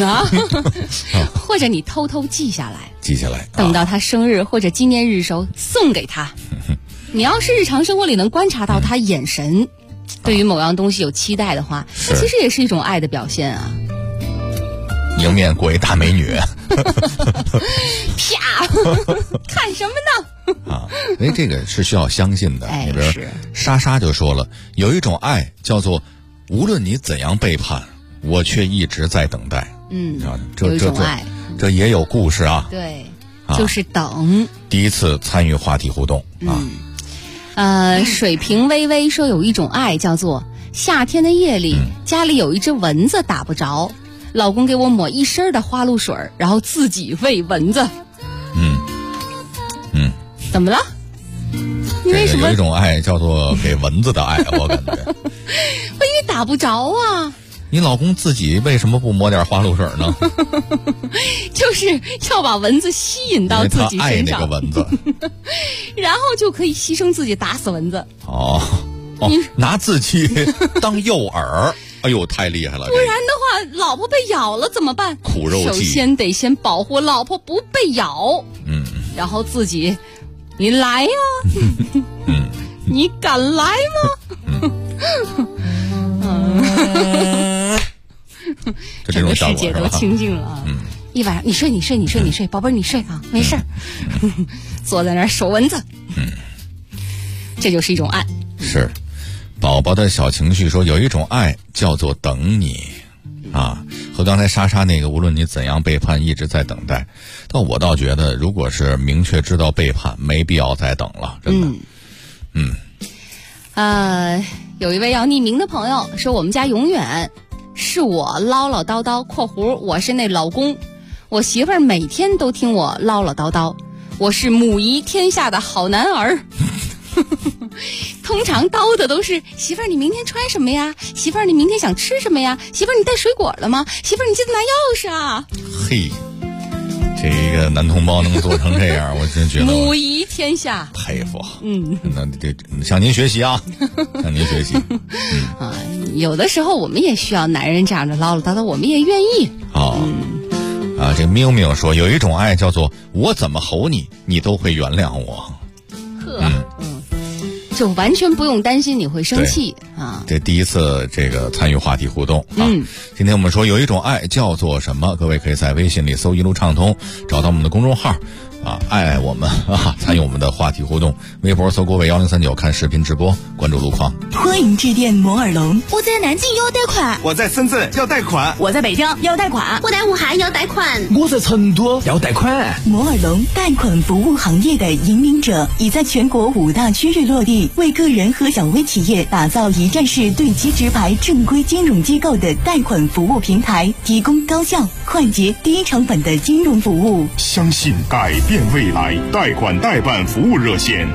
或者你偷偷记下来，等到他生日或者纪念日时候送给他。你要是日常生活里能观察到他眼神对于某样东西有期待的话，那其实也是一种爱的表现迎面过一大美女啪看什么呢所以这个是需要相信的。比如莎莎就说了，有一种爱叫做无论你怎样背叛，我却一直在等待。 有一种爱这也有故事对就是等。 第一次参与话题互动水平微微说有一种爱叫做夏天的夜里家里有一只蚊子打不着，老公给我抹一身的花露水，然后自己喂蚊子。怎么了？因为什么？ 有一种爱叫做给蚊子的爱我感觉因为打不着你老公自己为什么不抹点花露水呢？ 就是要把蚊子吸引到自己身上， 因为他爱那个蚊子然后就可以牺牲自己打死蚊子。 拿自己当诱饵哎呦太厉害了， 不然的话老婆被咬了怎么办？ 苦肉计， 首先得先保护老婆不被咬，然后自己你来呀你敢来吗这种效果世界都清静了。一晚上你睡，宝贝儿你睡啊，没事儿。坐在那儿守蚊子。这就是一种爱。 是，宝宝的小情绪说有一种爱叫做等你啊，和刚才莎莎那个无论你怎样背叛一直在等待，但我倒觉得如果是明确知道背叛没必要再等了，真的。 有一位要匿名的朋友说我们家永远是我唠唠叨叨（括弧我是那老公），我媳妇儿每天都听我唠唠叨叨，我是母仪天下的好男儿。通常叨的都是媳妇儿你明天穿什么呀，媳妇儿你明天想吃什么呀，媳妇儿你带水果了吗，媳妇儿你记得拿钥匙啊。 嘿，这个男同胞能做成这样，我真觉得母仪天下， 佩服。那这向您学习啊，向您学习。 有的时候我们也需要男人这样的唠唠叨叨，我们也愿意。 这喵喵说有一种爱叫做我怎么吼你，你都会原谅我。 就完全不用担心你会生气啊！ 这第一次这个参与话题互动啊。今天我们说有一种爱叫做什么？各位可以在微信里搜一路畅通，找到我们的公众号啊，爱我们啊，参与我们的话题互动。微博搜国伟1039看视频直致关注路况。 欢迎致电摩尔龙。 我在南京要贷款， 我在深圳要贷款， 我在北京要贷款， 我在武汉要贷款， 我在成都要贷款。 摩尔龙贷款服务行业的引领者，已在全国5大区域落地，为个人和小微企业打造一站式对接直排正规金融机构的贷款服务平台，提供高效、快捷、低成本的金融服务。 相信改变未来，贷款代办服务热线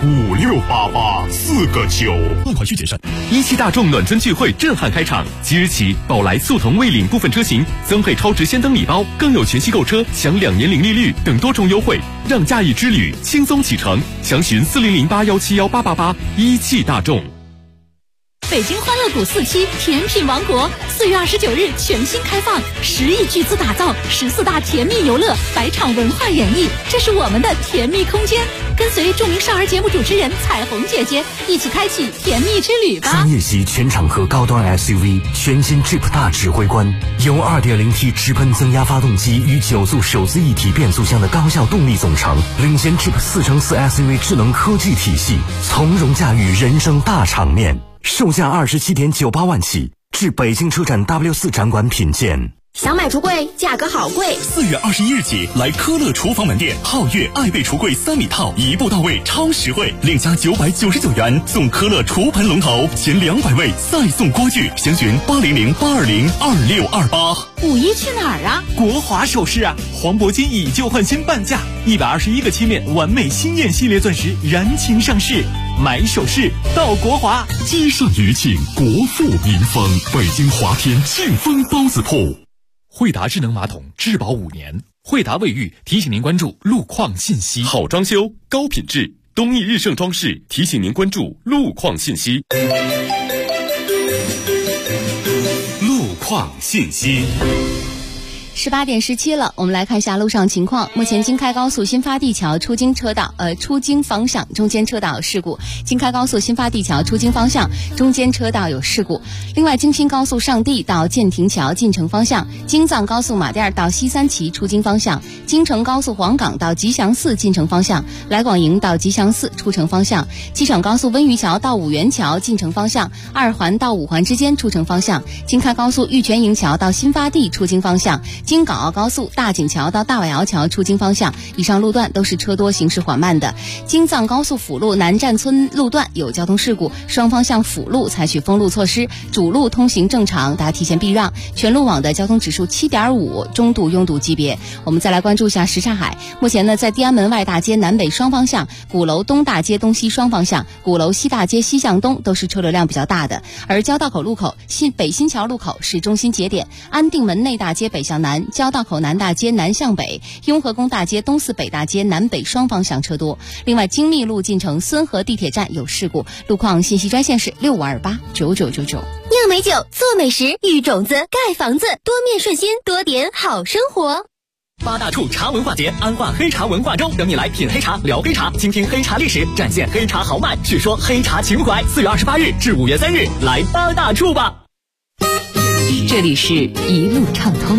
5688-4个9。 贷款需谨慎。17大众暖春聚会震撼开场，即日起，宝来速腾蔚领部分车型增配超值先登礼包，更有全息购车享2年零利率等多重优惠，让驾驭之旅轻松启程。详询4008171888。17大众。 北京欢乐谷4期甜品王国4月29日全新开放，10亿巨资打造14大甜蜜游乐，100场文化演绎，这是我们的甜蜜空间。跟随著名少儿节目主持人彩虹姐姐一起开启甜蜜之旅吧。 专业级全场合高端 SUV 全新 Jeep 大指挥官，由 2.0T 直喷增压发动机与9速手自一体变速箱的高效动力总成，领先 Jeep 4x4 SUV 智能科技体系，从容驾驭人生大场面。售价27.98万起，至北京车展 W4 展馆品鉴。 想买橱柜，价格好贵。 4月21日起，来科乐厨房门店皓月爱贝橱柜3米套，一步到位，超实惠，另加999元送科乐厨盆龙头，前200位再送锅具。详询800-820-2628。 五一去哪儿啊？ 国华首饰啊，黄铂金以旧换新半价，121个漆面完美新艳系列钻石燃情上市，买首饰到国华。 积善余庆，国富民丰。北京华天庆丰包子铺。 惠达智能马桶质保5年。惠达卫浴提醒您关注路况信息。 好装修，高品质，东义日盛装饰提醒您关注路况信息。路况信息。 18点17了，我们来看一下路上情况。目前京开高速新发地桥出京方向中间车道有事故，京开高速新发地桥出京方向中间车道有事故。另外，京新高速上地到建亭桥进城方向，京藏高速马甸到西三旗出京方向，京承高速黄岗到吉祥寺进城方向，来广营到吉祥寺出城方向，机场高速温榆桥到五元桥进城方向，2环到5环之间出城方向，京开高速玉泉营桥到新发地出京方向，京港澳高速大井桥到大瓦窑桥出京方向，以上路段都是车多行驶缓慢的。京藏高速辅路南站村路段有交通事故，双方向辅路采取封路措施，主路通行正常，大家提前避让。全路网的交通指数7.5，中度拥堵级别。我们再来关注一下什刹海，目前呢，在地安门外大街南北双方向、鼓楼东大街东西双方向、鼓楼西大街西向东都是车流量比较大的。而交道口路口北新桥路口是中心节点，安定门内大街北向南，交道口南大街南向北，雍和宫大街东四北大街南北双方向车多。另外，京密路进城孙河地铁站有事故，路况信息专线是65289999。 酿美酒，做美食，育种子，盖房子，多面顺心，多点好生活。 8大处茶文化节，安化黑茶文化周，等你来品黑茶，聊黑茶，倾听黑茶历史，展现黑茶豪迈，叙说黑茶情怀。4月28日至5月3日，来8大处吧。 这里是一路畅通。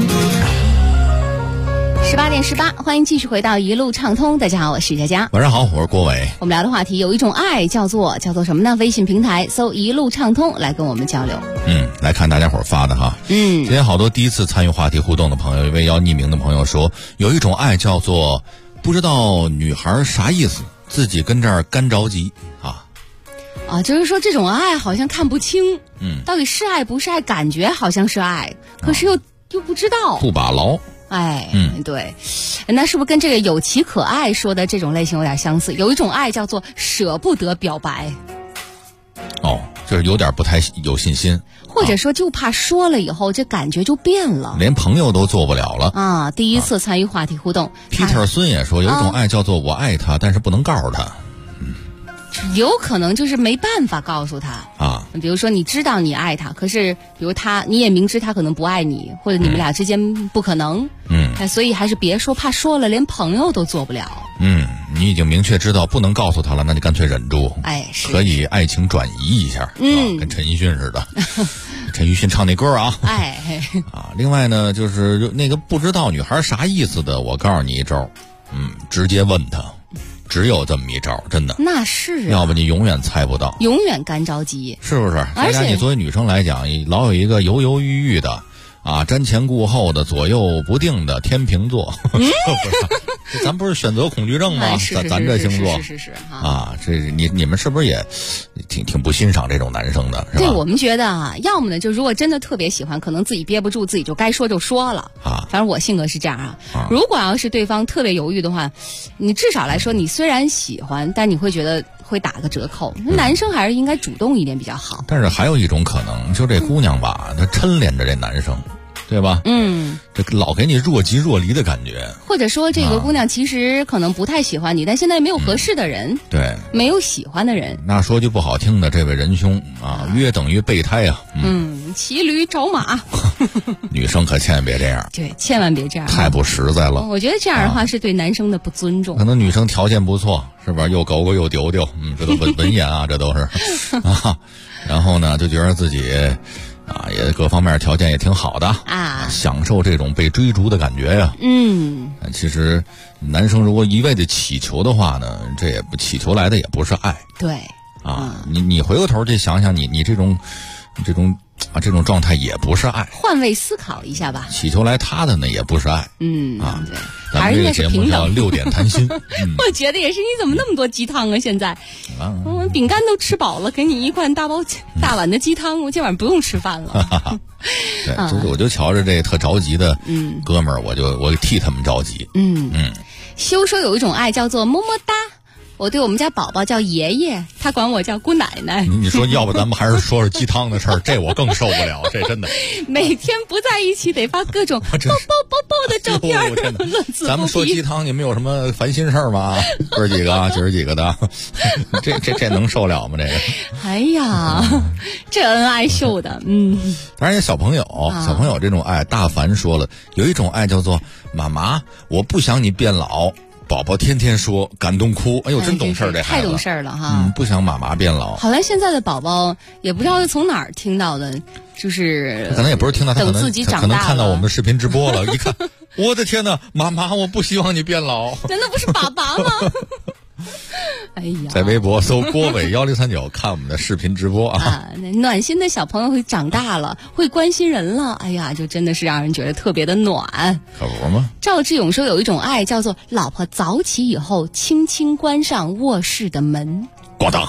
18点18，欢迎继续回到一路畅通。大家好，我是佳佳。 晚上好，我是郭伟。 我们聊的话题有一种爱叫做什么呢？微信平台搜一路畅通来跟我们交流。 来看大家伙儿发的哈。今天好多第一次参与话题互动的朋友，一位要匿名的朋友说，有一种爱叫做不知道女孩啥意思，自己跟这儿干着急啊， 就是说这种爱好像看不清，到底是爱不是爱，感觉好像是爱，可是又不知道， 不把牢。 对，那是不是跟这个有其可爱说的这种类型有点相似？有一种爱叫做舍不得表白， 就是有点不太有信心， 或者说就怕说了以后这感觉就变了， 连朋友都做不了了啊！第一次参与话题互动 ，Peter 孙也说有一种爱叫做我爱他，但是不能告诉他。 有可能就是没办法告诉他啊，比如说你知道你爱他，可是比如你也明知他可能不爱你，或者你们俩之间不可能，所以还是别说，怕说了连朋友都做不了。 你已经明确知道不能告诉他了，那你干脆忍住，可以爱情转移一下，跟陈奕迅似的，陈奕迅唱那歌啊，另外呢，就是那个不知道女孩啥意思的，我告诉你一招，直接问他。只有这么一招，真的。 那是要不你永远猜不到， 永远干着急， 是不是？而且你作为女生来讲，老有一个犹犹豫豫的瞻前顾后的，左右不定的天秤座，咱不是选择恐惧症吗？咱这星座是这你们是不是也挺不欣赏这种男生的？是吧？ 对，我们觉得要么呢，就如果真的特别喜欢，可能自己憋不住，自己就该说就说了反正我性格是这样如果要是对方特别犹豫的话，你至少来说，你虽然喜欢，但你会觉得会打个折扣。男生还是应该主动一点比较好。 但是还有一种可能，就这姑娘吧，她抻连着这男生。对吧？这老给你若即若离的感觉， 或者说这个姑娘其实可能不太喜欢你，但现在没有合适的人， 对， 没有喜欢的人。 那说句不好听的，这位仁兄约等于备胎啊， 骑驴找马。 女生可千万别这样， 对，千万别这样， 太不实在了。 我觉得这样的话是对男生的不尊重。 可能女生条件不错，是吧？又狗狗又丢丢，这都文言啊，这都是然后呢，就觉得自己。也各方面条件也挺好的享受这种被追逐的感觉呀。其实男生如果一味的祈求的话呢，这也不祈求来的也不是爱。 对你回过头去想想你这种状态也不是爱。 换位思考一下吧。 祈求来他的呢也不是爱。 对， 咱们这个节目叫6点谈心。 我觉得也是，你怎么那么多鸡汤啊？现在我们饼干都吃饱了，给你一罐大碗的鸡汤，我今晚不用吃饭了。 对，我就瞧着这特着急的哥们儿，我替他们着急。 修说有一种爱叫做么么哒。我对我们家宝宝叫爷爷，他管我叫姑奶奶。 你说要不咱们还是说鸡汤的事儿，这我更受不了，这真的。 每天不在一起得发各种抱的照片， 咱们说鸡汤，你们有什么烦心事儿吗？哥几个的，这能受了吗？这个？ 哎呀，这恩爱秀的， 当然，小朋友这种爱，大凡说了，有一种爱叫做妈妈，我不想你变老。宝宝天天说感动哭，哎呦，真懂事儿，这孩子太懂事儿了哈！ 不想妈妈变老。 好像现在的宝宝也不知道是从哪儿听到的，就是可能也不是听到，他等自己长大了， 可能看到我们视频直播了，一看，我的天哪，妈妈，我不希望你变老。 真的不是爸爸吗？哎呀， 在微博搜郭伟1039看我们的视频直播暖心的小朋友会长大了，会关心人了，哎呀，就真的是让人觉得特别的暖。 可不吗？ 赵志勇说有一种爱叫做老婆早起以后轻轻关上卧室的门， 咣当。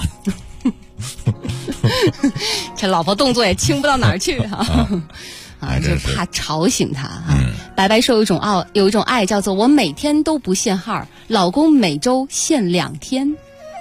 这老婆动作也轻不到哪儿去就怕吵醒他白白说有一种爱叫做我每天都不限号，老公每周限2天。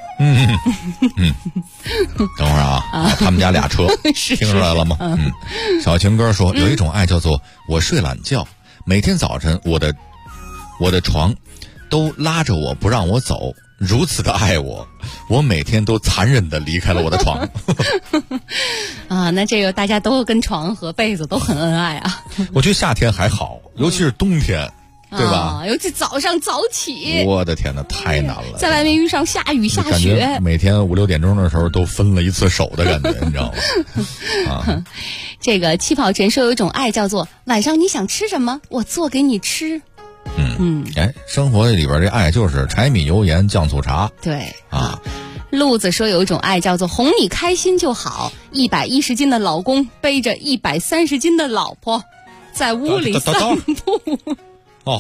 等会儿他们家俩车听出来了吗？小情歌说有一种爱叫做我睡懒觉，每天早晨我的床都拉着我不让我走，如此的爱我，我每天都残忍的离开了我的床。 那这个大家都跟床和被子都很恩爱啊。 我觉得夏天还好，尤其是冬天对吧？ 尤其早上早起， 我的天哪，太难了！ 在外面遇上下雨下雪， 感觉每天5、6点钟的时候都分了一次手的感觉，你知道吗？ 这个气泡晨说有一种爱叫做晚上你想吃什么，我做给你吃。 生活里边这爱就是柴米油盐酱醋茶。 对啊。路子说有一种爱叫做哄你开心就好，110斤的老公背着130斤的老婆，在屋里散步。 哦，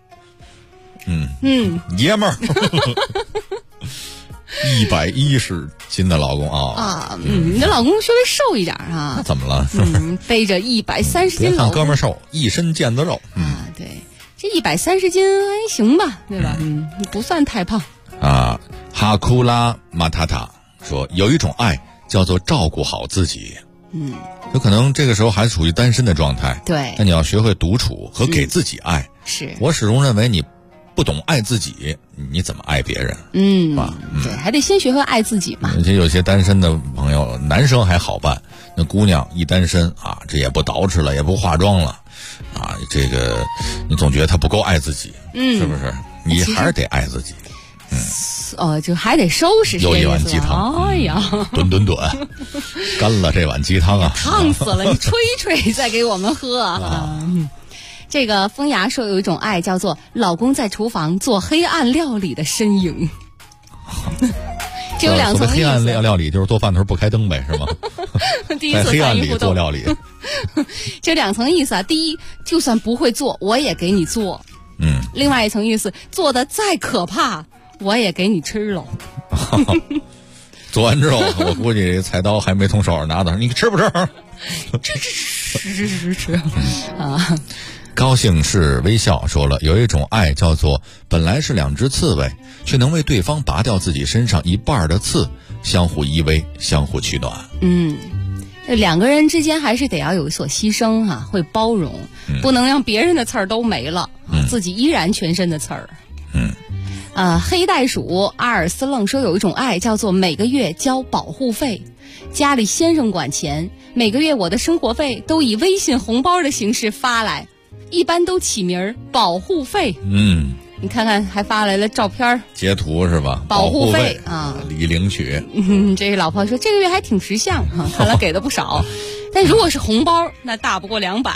爷们儿，110斤的老公啊！ 你的老公稍微瘦一点啊？ 那怎么了？ 背着130斤老公， 别看哥们儿瘦，一身腱子肉。 对，这130斤还行吧，对吧？不算太胖。 哈库拉马塔塔说有一种爱叫做照顾好自己。有可能这个时候还处于单身的状态。 对， 那你要学会独处和给自己爱。 是我始终认为你不懂爱自己，你怎么爱别人？ 对，还得先学会爱自己嘛。 而且有些单身的朋友，男生还好办，那姑娘一单身啊，这也不捯饬了，也不化妆了，啊，这个你总觉得她不够爱自己，是不是？你还是得爱自己。 就还得收拾。 又一碗鸡汤， 哎呀， 炖，干了这碗鸡汤啊， 烫死了！你吹吹再给我们喝啊。这个风牙说有一种爱叫做老公在厨房做黑暗料理的身影。这有2层意思。 黑暗料理就是做饭的时候不开灯呗，是吗？ 第一次在黑暗里做料理。 这2层意思啊，第一，就算不会做，我也给你做。另外一层意思，做的再可怕，我也给你吃了。 做完之后，我估计菜刀还没从手上拿到，你吃不吃？ 吃啊！ 高兴是微笑说了，有一种爱叫做本来是2只刺猬，却能为对方拔掉自己身上一半的刺，相互依偎，相互取暖。 2个人之间还是得要有所牺牲啊，会包容，不能让别人的刺儿都没了，自己依然全身的刺儿。黑袋鼠阿尔斯愣说有一种爱叫做每个月交保护费，家里先生管钱，每个月我的生活费都以微信红包的形式发来，一般都起名保护费。你看看还发来了照片截图是吧？ 保护费啊， 已领取。 这个老婆说这个月还挺识相啊，看来给的不少。但如果是红包，那大不过200。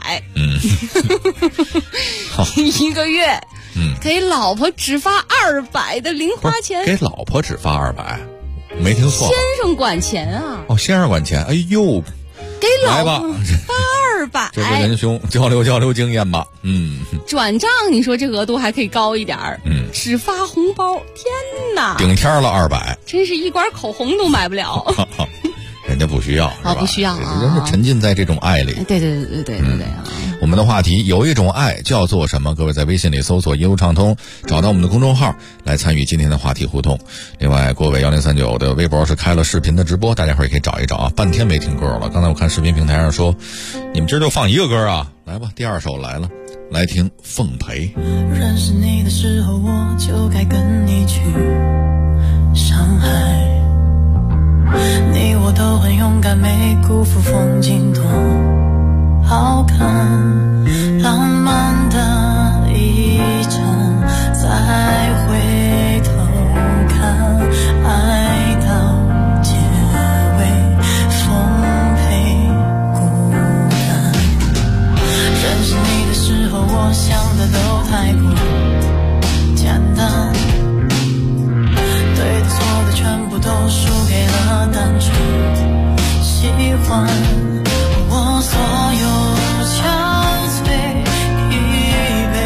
一个月。给老婆只发200的零花钱。 给老婆只发200，没听错。 先生管钱啊！ 先生管钱。哎呦， 给老婆发200， 这位仁兄交流经验吧。 转账你说这额度还可以高一点儿。只发红包，天哪！ 顶天了200， 真是一管口红都买不了。 人家不需要是吧？ 不需要啊， 人家沉浸在这种爱里。 对啊。 我们的话题有一种爱叫做什么？各位在微信里搜索一路畅通，找到我们的公众号来参与今天的话题互动。另外，郭伟1039的微博是开了视频的直播，大家伙也可以找一找啊。半天没听歌了，刚才我看视频平台上说，你们今儿就放一个歌啊？来吧，第2首来了，来听奉陪。 认识你的时候，我就该跟你去上海。你我都很勇敢，没辜负风景多好看，浪漫的一程，再回头看，爱到结尾，奉陪孤单。认识你的时候，我想的都太过简单，对的错的全部都输给了单纯喜欢，我所有憔悴疲惫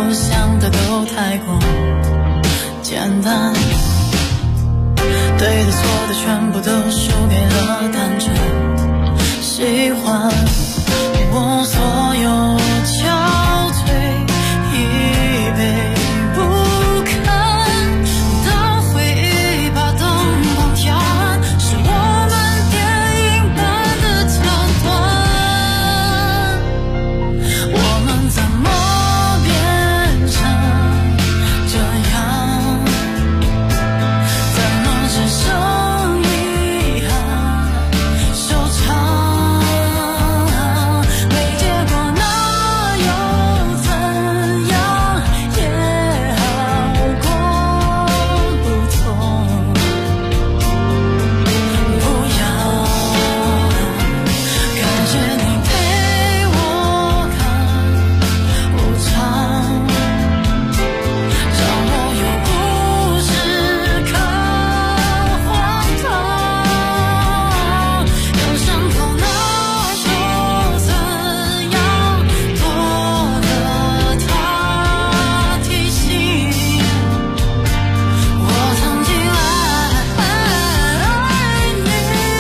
想的都太过简单，对的错的全部都输给了单纯喜欢，我所有憔悴已被不堪的回忆把灯光调暗，是我们电影般的桥段，我们怎么变成这样，怎么只剩遗憾收场，没结果那又怎样，也好过不痛，不要感谢你陪我看无常，让我有故事看荒唐，有伤口那又怎样，多了他提醒我曾经爱你，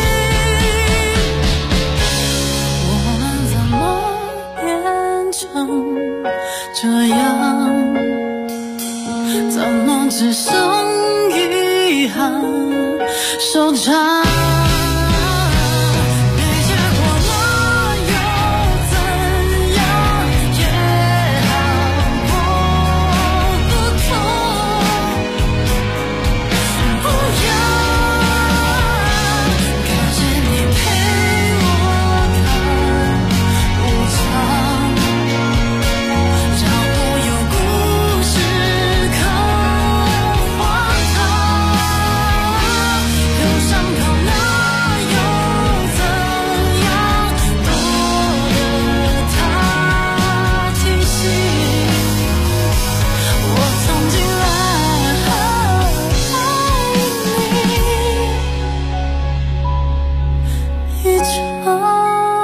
我们怎么变成这样，怎么只剩遗憾收场，没结果那又怎样，也好过不痛，不要感谢你陪我看无常，让我有故事看荒唐，有伤口那又怎样，多了他提醒我曾经爱你一场。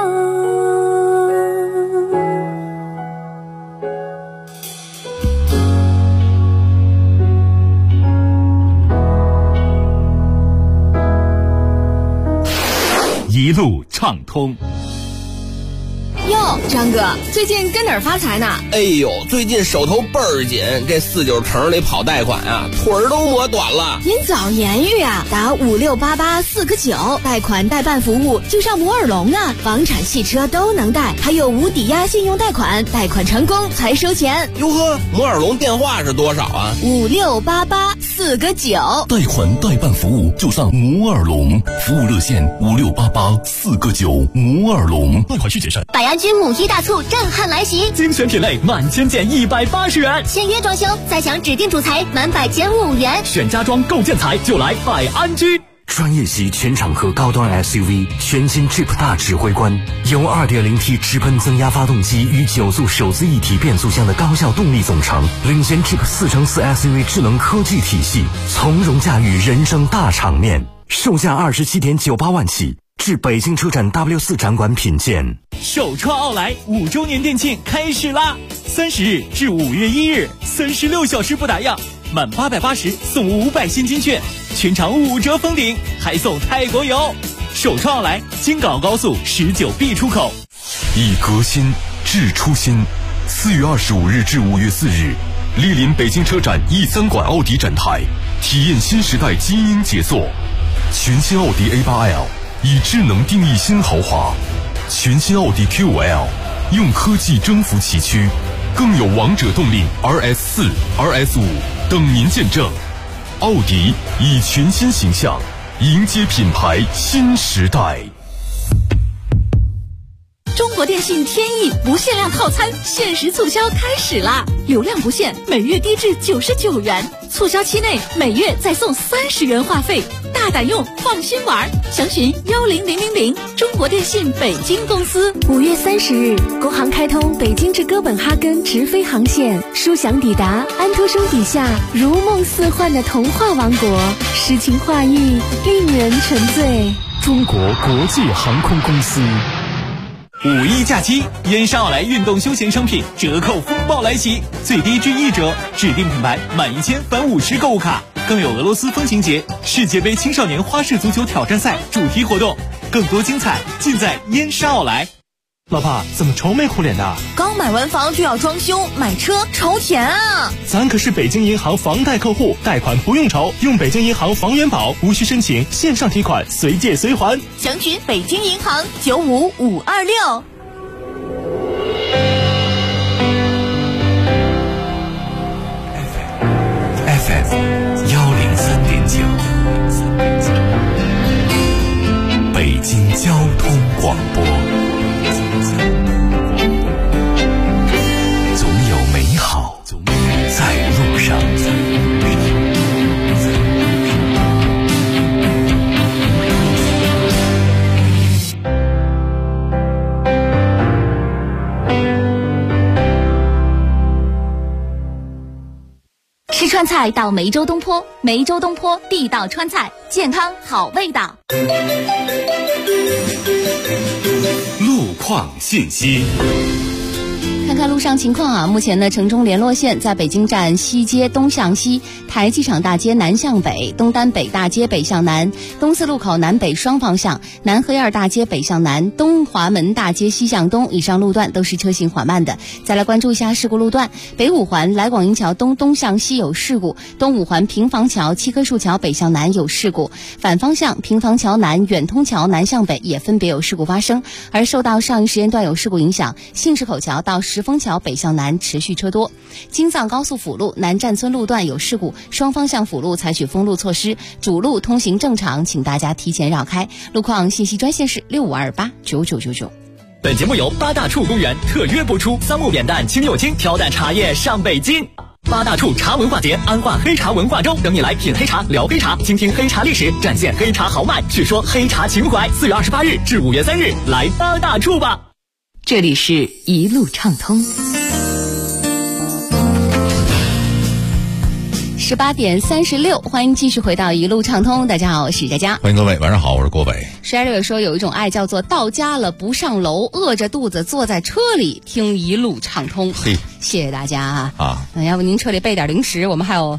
一路畅通。 哟，张哥，最近跟哪儿发财呢？ 哎呦，最近手头倍儿紧，这49城里跑贷款啊，腿儿都磨短了。 您早言语啊，打5688 49，贷款代办服务就上摩尔龙啊，房产、汽车都能贷，还有无抵押信用贷款，贷款成功才收钱。 哟呵，摩尔龙电话是多少啊 ？5688 49， 贷款代办服务就上摩尔龙，服务热线5688 49，摩尔龙，贷款需谨慎。 百安居母一大促震撼来袭， 精选品类满千件180元， 签约装修再享指定主材满100件5元， 选家装购建材就来百安居。 专业级全场合高端 SUV 全新 Jeep 大指挥官，由 2.0T 直喷增压发动机与9速手自一体变速箱的高效动力总成，领先 Jeep 4×4 SUV 智能科技体系，从容驾驭人生大场面，售价27.98万起，至北京车展 W4 展馆品鉴。 首创奥莱5周年店庆开始啦！30日至5月1日，36小时不打烊，满880送500现金券，全场5折封顶，还送泰国游。首创奥莱京港澳高速19B 出口。 以革新治初心。4月25日至5月4日，莅临北京车展 E3 馆奥迪展台，体验新时代精英杰作。全新奥迪 A8L 以智能定义新豪华，全新奥迪 Q5L 用科技征服崎岖，更有王者动力 RS4、RS5 等您见证。奥迪以全新形象迎接品牌新时代。 中国电信天翼不限量套餐限时促销开始啦！流量不限，每月低至99元，促销期内每月再送30元话费，大胆用，放心玩。详询10000，中国电信北京公司。 5月30日，国航开通北京至哥本哈根直飞航线，舒享抵达安徒生笔下如梦似幻的童话王国，诗情画意，令人沉醉。 中国国际航空公司。 5·1假期，燕莎奥莱运动休闲商品折扣风暴来袭，最低至1折，指定品牌满1000返50购物卡，更有俄罗斯风情节、世界杯青少年花式足球挑战赛主题活动，更多精彩尽在燕莎奥莱。 老婆，怎么愁眉苦脸的？ 刚买完房就要装修，买车愁钱啊！ 咱可是北京银行房贷客户，贷款不用愁，用北京银行房源宝，无需申请，线上提款，随借随还。 详询北京银行95526。 FM 103.9，北京交通广播。总有美好在路上。 吃川菜到梅州东坡，梅州东坡地道川菜，健康好味道。 路况信息。 看看路上情况啊，目前呢，城中联络线在北京站西街东向西、台机场大街南向北、东单北大街北向南、东四路口南北双方向、南河沿大街北向南、东华门大街西向东以上路段都是车行缓慢的。再来关注一下事故路段，北五环来广营桥东向西有事故，东五环平房桥七棵树桥北向南有事故，反方向平房桥南、远通桥南向北也分别有事故发生。而受到上一时间段有事故影响，信市口桥到石峰桥北向南持续车多。京藏高速辅路南站村路段有事故，双方向辅路采取封路措施，主路通行正常，请大家提前绕开。路况信息专线是65289999。 本节目由八大处公园特约播出，桑木扁担清又轻，挑担茶叶上北京。八大处茶文化节，安化黑茶文化周，等你来品黑茶、聊黑茶，倾听黑茶历史，展现黑茶豪迈，叙说黑茶情怀。4月28日至5月3日，来八大处吧。 这里是一路畅通。 18:36，欢迎继续回到一路畅通。大家好，我是佳佳。 欢迎各位，晚上好，我是郭伟。 Sherry 说有一种爱叫做到家了不上楼，饿着肚子坐在车里听一路畅通。 嘿， 谢谢大家啊！要不您车里备点零食，我们还有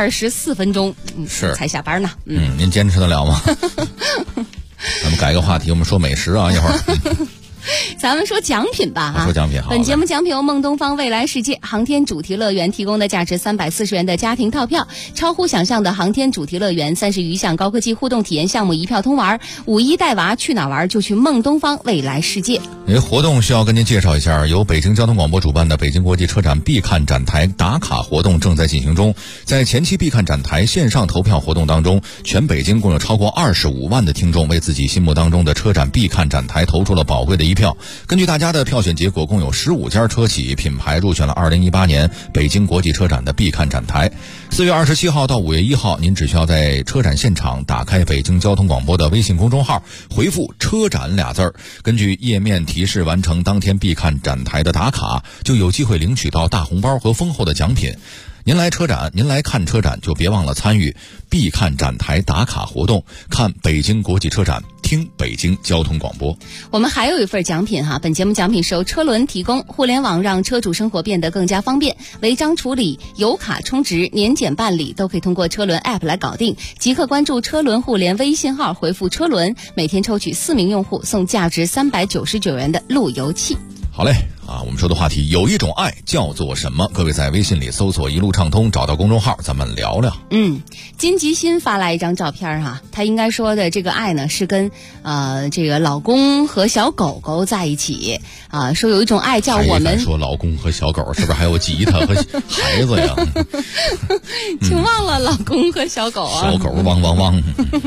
24分钟是才下班呢。 您坚持得了吗？咱们改个话题，我们说美食啊，一会儿。 咱们说奖品吧说奖品好。 本节目奖品由梦东方未来世界航天主题乐园提供的价值340元的家庭套票，超乎想象的航天主题乐园30余项高科技互动体验项目一票通玩。5·1带娃去哪玩就去梦东方未来世界。 活动需要跟您介绍一下，由北京交通广播主办的北京国际车展必看展台打卡活动正在进行中。在前期必看展台线上投票活动当中，全北京共有超过25万的听众为自己心目当中的车展必看展台投出了宝贵的一票。根据大家的票选结果，共有15家车企品牌入选了2018年北京国际车展的必看展台。4月27号到5月1号，您只需要在车展现场打开北京交通广播的微信公众号，回复车展俩字儿，根据页面提示完成当天必看展台的打卡，就有机会领取到大红包和丰厚的奖品。您来车展，您来看车展，就别忘了参与必看展台打卡活动，看北京国际车展，听北京交通广播。 我们还有一份奖品本节目奖品是由车轮提供，互联网让车主生活变得更加方便，违章处理、油卡充值、年检办理都可以通过车轮 App 来搞定。即刻关注车轮互联微信号，回复车轮，每天抽取4名用户送价值399元的路由器。 好嘞我们说的话题有一种爱叫做什么？各位在微信里搜索一路畅通，找到公众号，咱们聊聊。 金吉新发来一张照片他应该说的这个爱呢是跟这个老公和小狗狗在一起说有一种爱叫我们说老公和小狗，是不是还有吉他和孩子呀？ 请忘了老公和小狗小狗汪汪汪。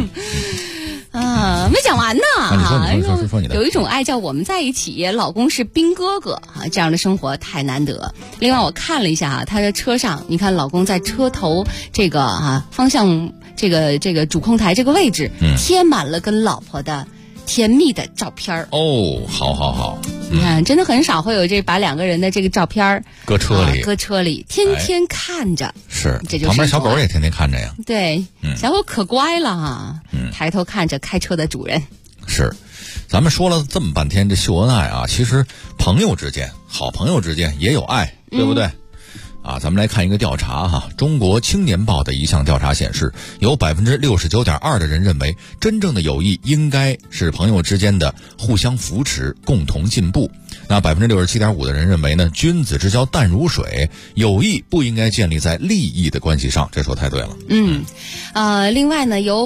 没讲完呢你说你的。 有一种爱叫我们在一起，老公是兵哥哥这样的生活太难得。另外我看了一下他的车上，你看老公在车头这个方向这个主控台这个位置贴满了跟老婆的甜蜜的照片好， 你看真的很少会有这把两个人的这个照片搁车里天天看着， 是这就是旁边小狗也天天看着呀。 对，小狗可乖了抬头看着开车的主人。 是咱们说了这么半天这秀恩爱啊，其实朋友之间、好朋友之间也有爱，对不对？咱们来看一个调查哈，中国青年报的一项调查显示，有 69.2% 的人认为，真正的友谊应该是朋友之间的互相扶持、共同进步。那 67.5% 的人认为呢，君子之交淡如水，友谊不应该建立在利益的关系上。这说太对了。 另外呢，有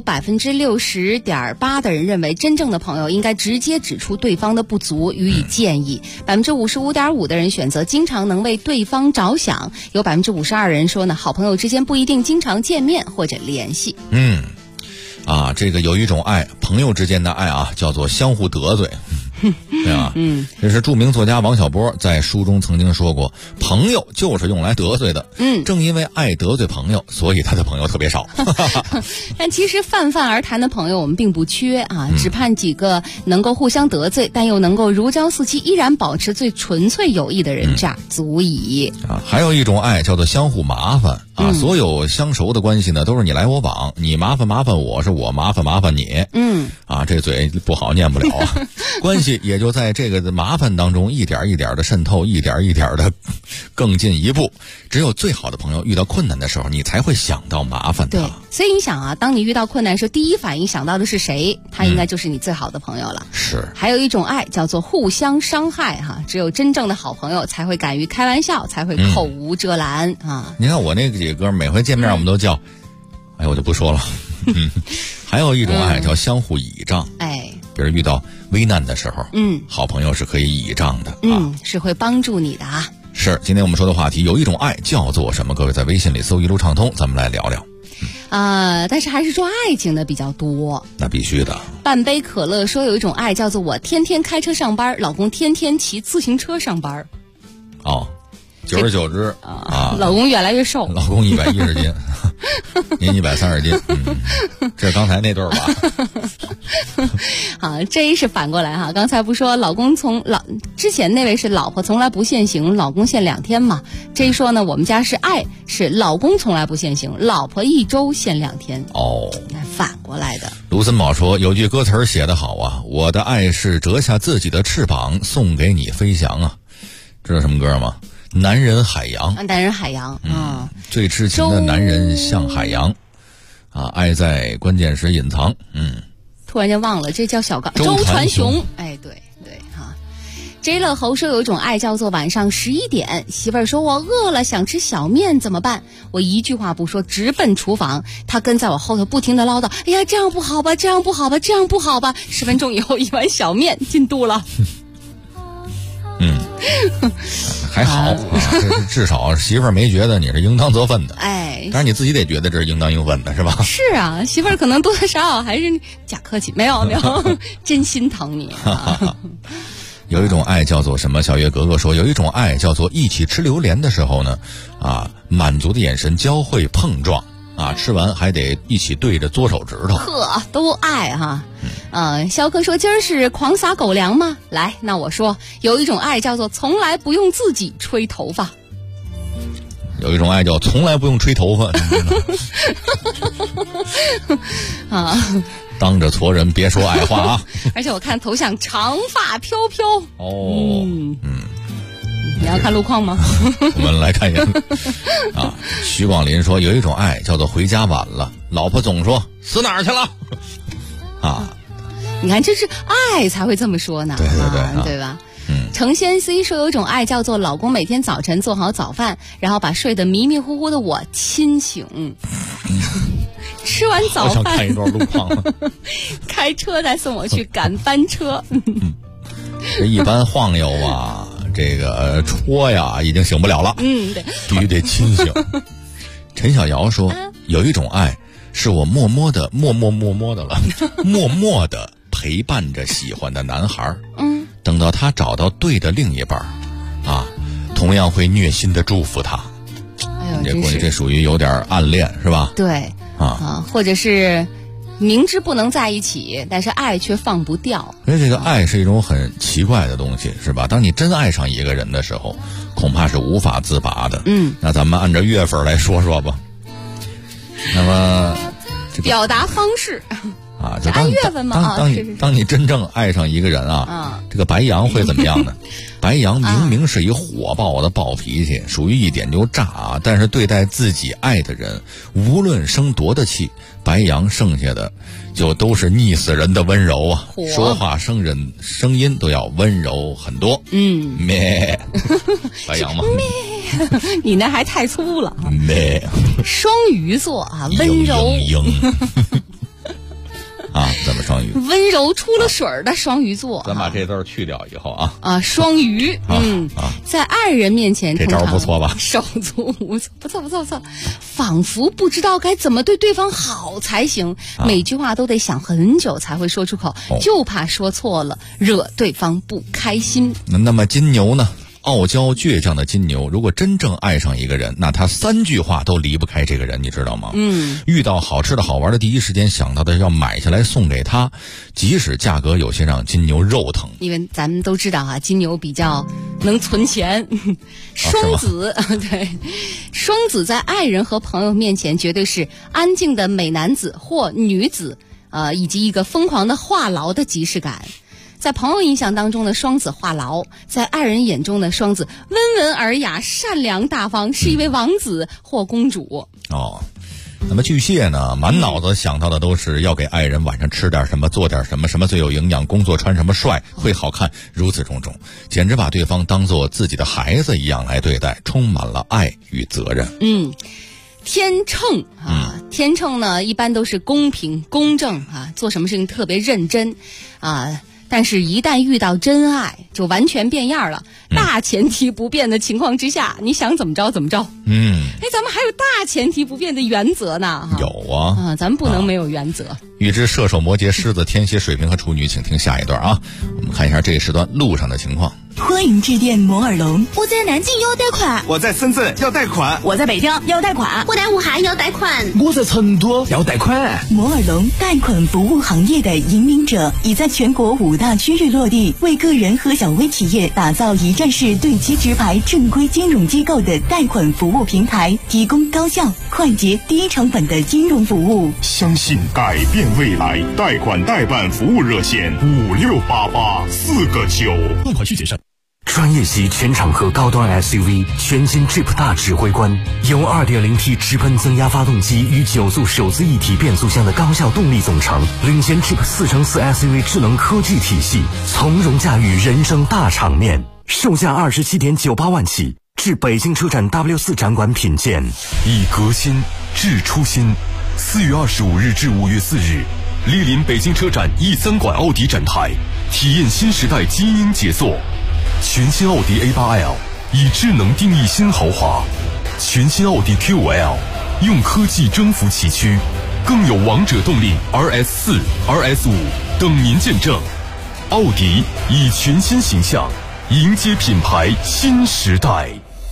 60.8% 的人认为，真正的朋友应该直接指出对方的不足，予以建议。55.5% 的人选择经常能为对方着想。有 52% 人说呢，好朋友之间不一定经常见面或者联系。 这个有一种爱，朋友之间的爱啊，叫做相互得罪。对吧？这是著名作家王小波在书中曾经说过，朋友就是用来得罪的。正因为爱得罪朋友，所以他的朋友特别少。 但其实泛泛而谈的朋友我们并不缺啊，只盼几个能够互相得罪，但又能够如胶似漆，依然保持最纯粹友谊的人，这样足矣。 还有一种爱叫做相互麻烦啊，所有相熟的关系呢，都是你来我往，你麻烦我，是我麻烦你。这嘴不好念不了啊。关系也就在这个麻烦当中一点一点的渗透，一点一点的更进一步。只有最好的朋友遇到困难的时候，你才会想到麻烦他。 对，所以你想啊，当你遇到困难时，第一反应想到的是谁？他应该就是你最好的朋友了。 是。 还有一种爱叫做互相伤害哈，只有真正的好朋友才会敢于开玩笑，才会口无遮拦啊。 你看我那几个哥每回见面我们都叫，我就不说了。还有一种爱叫相互倚仗。比如遇到危难的时候，好朋友是可以倚仗的， 是会帮助你的啊。 是，今天我们说的话题有一种爱叫做什么？各位在微信里搜一路畅通，咱们来聊聊。 但是还是说爱情的比较多。 那必须的。 半杯可乐说有一种爱叫做我天天开车上班，老公天天骑自行车上班。 久而久之老公越来越瘦， 老公110斤，您130斤，这是刚才那对儿吧？ 好，这一是反过来哈。刚才不说老公之前那位是老婆从来不限行，老公限2天嘛。这一说呢，我们家是爱，是老公从来不限行，老婆1周限2天。反过来的。 卢森堡说有句歌词写得好啊，我的爱是折下自己的翅膀送给你飞翔啊。知道什么歌吗？男人海洋。 男人海洋。 最痴情的男人像海洋爱在关键时隐藏。 突然间忘了，这叫小刚周传雄。对哈。J 乐猴说有一种爱叫做晚上11点，媳妇儿说我饿了想吃小面怎么办？我一句话不说直奔厨房，他跟在我后头不停地唠叨，哎呀这样不好吧，这样不好吧，这样不好吧。10分钟以后一碗小面进肚了。 还好至少媳妇儿没觉得你是应当责分的。但是你自己得觉得这是应当应分的，是吧？ 是啊，媳妇儿可能多多少少还是假客气，没有真心疼你。 有一种爱叫做什么？小月格格说有一种爱叫做一起吃榴莲的时候呢，满足的眼神交汇碰撞吃完还得一起对着嘬手指头。 都爱哈。肖哥说今儿是狂撒狗粮吗？来，那我说有一种爱叫做从来不用自己吹头发。 有一种爱叫从来不用吹头发。当着矬人别说矮话啊。 而且我看头像长发飘飘。你要看路况吗？ 我们来看一眼徐广林说有一种爱叫做回家晚了，老婆总说死哪儿去了你看这是爱才会这么说呢。对吧？程先 C 说有一种爱叫做老公每天早晨做好早饭，然后把睡得迷迷糊糊的我亲醒。吃完早饭我想看一段路况开车再送我去赶班车。 这一般晃悠这个戳呀已经醒不了了。 对， 必须得清醒。陈小瑶说有一种爱是我默默的默默的陪伴着喜欢的男孩，等到他找到对的另一半同样会虐心的祝福他。这属于有点暗恋是吧？ 对或者是明知不能在一起，但是爱却放不掉。 因为这个爱是一种很奇怪的东西，是吧？当你真爱上一个人的时候，恐怕是无法自拔的。那咱们按照月份来说说吧。那么表达方式啊，就按月份嘛当你真正爱上一个人啊，这个白羊会怎么样呢？白羊明明是一火爆的暴脾气，属于一点就炸啊，但是对待自己爱的人，无论生多大气，白羊剩下的就都是腻死人的温柔啊，说话声音都要温柔很多。咩，白羊嘛， 你那还太粗了。 咩， 双鱼座啊，温柔。 啊，怎么双鱼？ 温柔出了水的双鱼座。 咱把这字去掉以后啊，双鱼，在爱人面前这招不错吧？ 手足无措，不错，仿佛不知道该怎么对对方好才行，每句话都得想很久才会说出口，就怕说错了，惹对方不开心。 那么金牛呢？傲娇倔强的金牛，如果真正爱上一个人，那他3句话都离不开这个人，你知道吗？遇到好吃的好玩的，第一时间想到的要买下来送给他，即使价格有些让金牛肉疼。 因为咱们都知道啊，金牛比较能存钱。双子，对，双子在爱人和朋友面前绝对是安静的美男子或女子，以及一个疯狂的话痨的即视感。在朋友印象当中的双子话痨，在爱人眼中的双子温文尔雅、善良大方，是一位王子或公主。 那么巨蟹呢，满脑子想到的都是要给爱人晚上吃点什么，做点什么，什么最有营养，工作穿什么帅，会好看，如此种种，简直把对方当作自己的孩子一样来对待，充满了爱与责任。 天秤啊，天秤呢一般都是公平公正啊，做什么事情特别认真啊。但是一旦遇到真爱，就完全变样了。大前提不变的情况之下，你想怎么着怎么着。咱们还有大前提不变的原则呢。 有啊， 咱们不能没有原则。 预知射手、摩羯、狮子、天蝎、水瓶和处女，请听下一段啊。我们看一下这一时段路上的情况。 欢迎致电摩尔龙。 我在南京要贷款， 我在深圳要贷款， 我在北京要贷款， 我在武汉要贷款， 我在成都要贷款。 摩尔龙贷款服务行业的引领者，已在全国5大区域落地，为个人和小微企业打造一站式对其直排正规金融机构的贷款服务平台，提供高效、快捷、低成本的金融服务。 相信改变未来，贷款代办服务热线5688-4个9。 贷款需谨慎。 专业级全场合高端 SUV 全新 Jeep 大指挥官，由 2.0T 直喷增压发动机与9速手自一体变速箱的高效动力总成，领衔 Jeep 4×4 SUV 智能科技体系，从容驾驭人生大场面。售价27.98万起，至北京车展 W4 展馆品鉴。 以革新致初心。4月25日至5月4日，莅临北京车展 E3 馆奥迪展台，体验新时代基因解锁。全新奥迪 A8L 以智能定义新豪华，全新奥迪 Q5L 用科技征服崎岖，更有王者动力 RS4、RS5 等您见证。奥迪以全新形象迎接品牌新时代。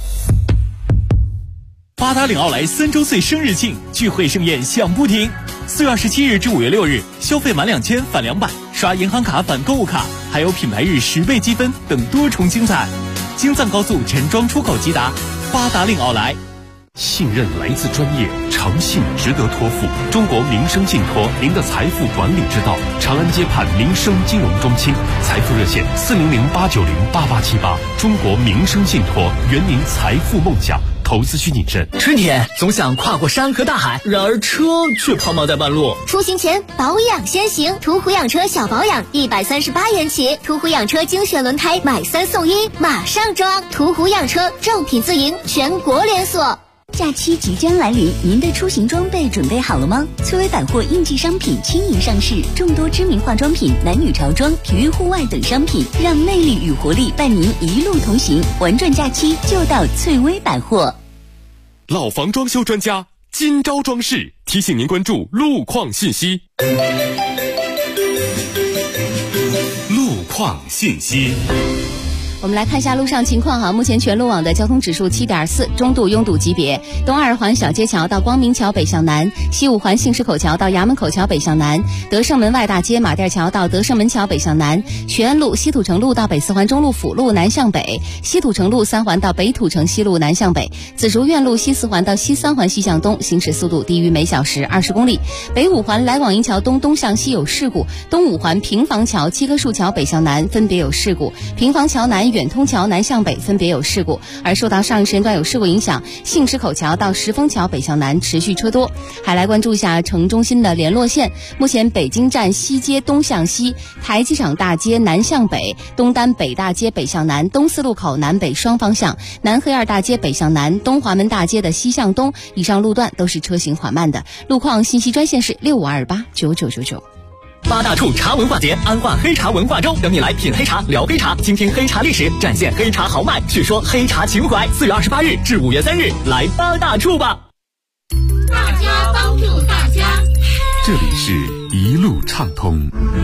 八达岭奥莱3周岁生日庆聚会盛宴响不停，4月27日至5月6日，消费满2000返200，刷银行卡返购物卡，还有品牌日10倍积分等多重精彩。京藏高速陈庄出口即达，八达岭奥莱。 信任来自专业，诚信值得托付。中国民生信托，您的财富管理之道。长安街畔民生金融中心，财富热线400-890-8878。中国民生信托，圆您财富梦想。投资需谨慎。 春天总想跨过山和大海，然而车却抛锚在半路。 出行前保养先行，途虎养车小保养138元起，途虎养车精选轮胎买3送1，马上装。途虎养车正品自营，全国连锁。 假期即将来临，您的出行装备准备好了吗？翠微百货应季商品轻盈上市，众多知名化妆品、男女潮装、体育户外等商品，让魅力与活力伴您一路同行。玩转假期就到翠微百货。 老房装修专家今朝装饰提醒您关注路况信息。 路况信息。 我们来看一下路上情况哈，目前全路网的交通指数7.4，中度拥堵级别。东二环小街桥到光明桥北向南，西五环杏石口桥到衙门口桥北向南，德胜门外大街马甸桥到德胜门桥北向南，学安路西土城路到北四环中路辅路南向北，西土城路3环到北土城西路南向北，紫竹院路西4环到西3环西向东，行驶速度低于每小时20公里。北五环来往营桥东东向西有事故，东五环平房桥七棵树桥北向南分别有事故，平房桥南远通桥南向北分别有事故。而受到上一时间段有事故影响，杏石口桥到石峰桥北向南持续车多。还来关注一下城中心的联络线，目前北京站西街东向西，台机场大街南向北，东单北大街北向南，东四路口南北双方向，南黑二大街北向南，东华门大街的西向东，以上路段都是车行缓慢的。路况信息专线是65289999。 八大处茶文化节，安化黑茶文化周，等你来品黑茶、聊黑茶，倾听黑茶历史，展现黑茶豪迈，叙说黑茶情怀。4月28日至5月3日，来八大处吧！ 大家帮助大家， 这里是一路畅通。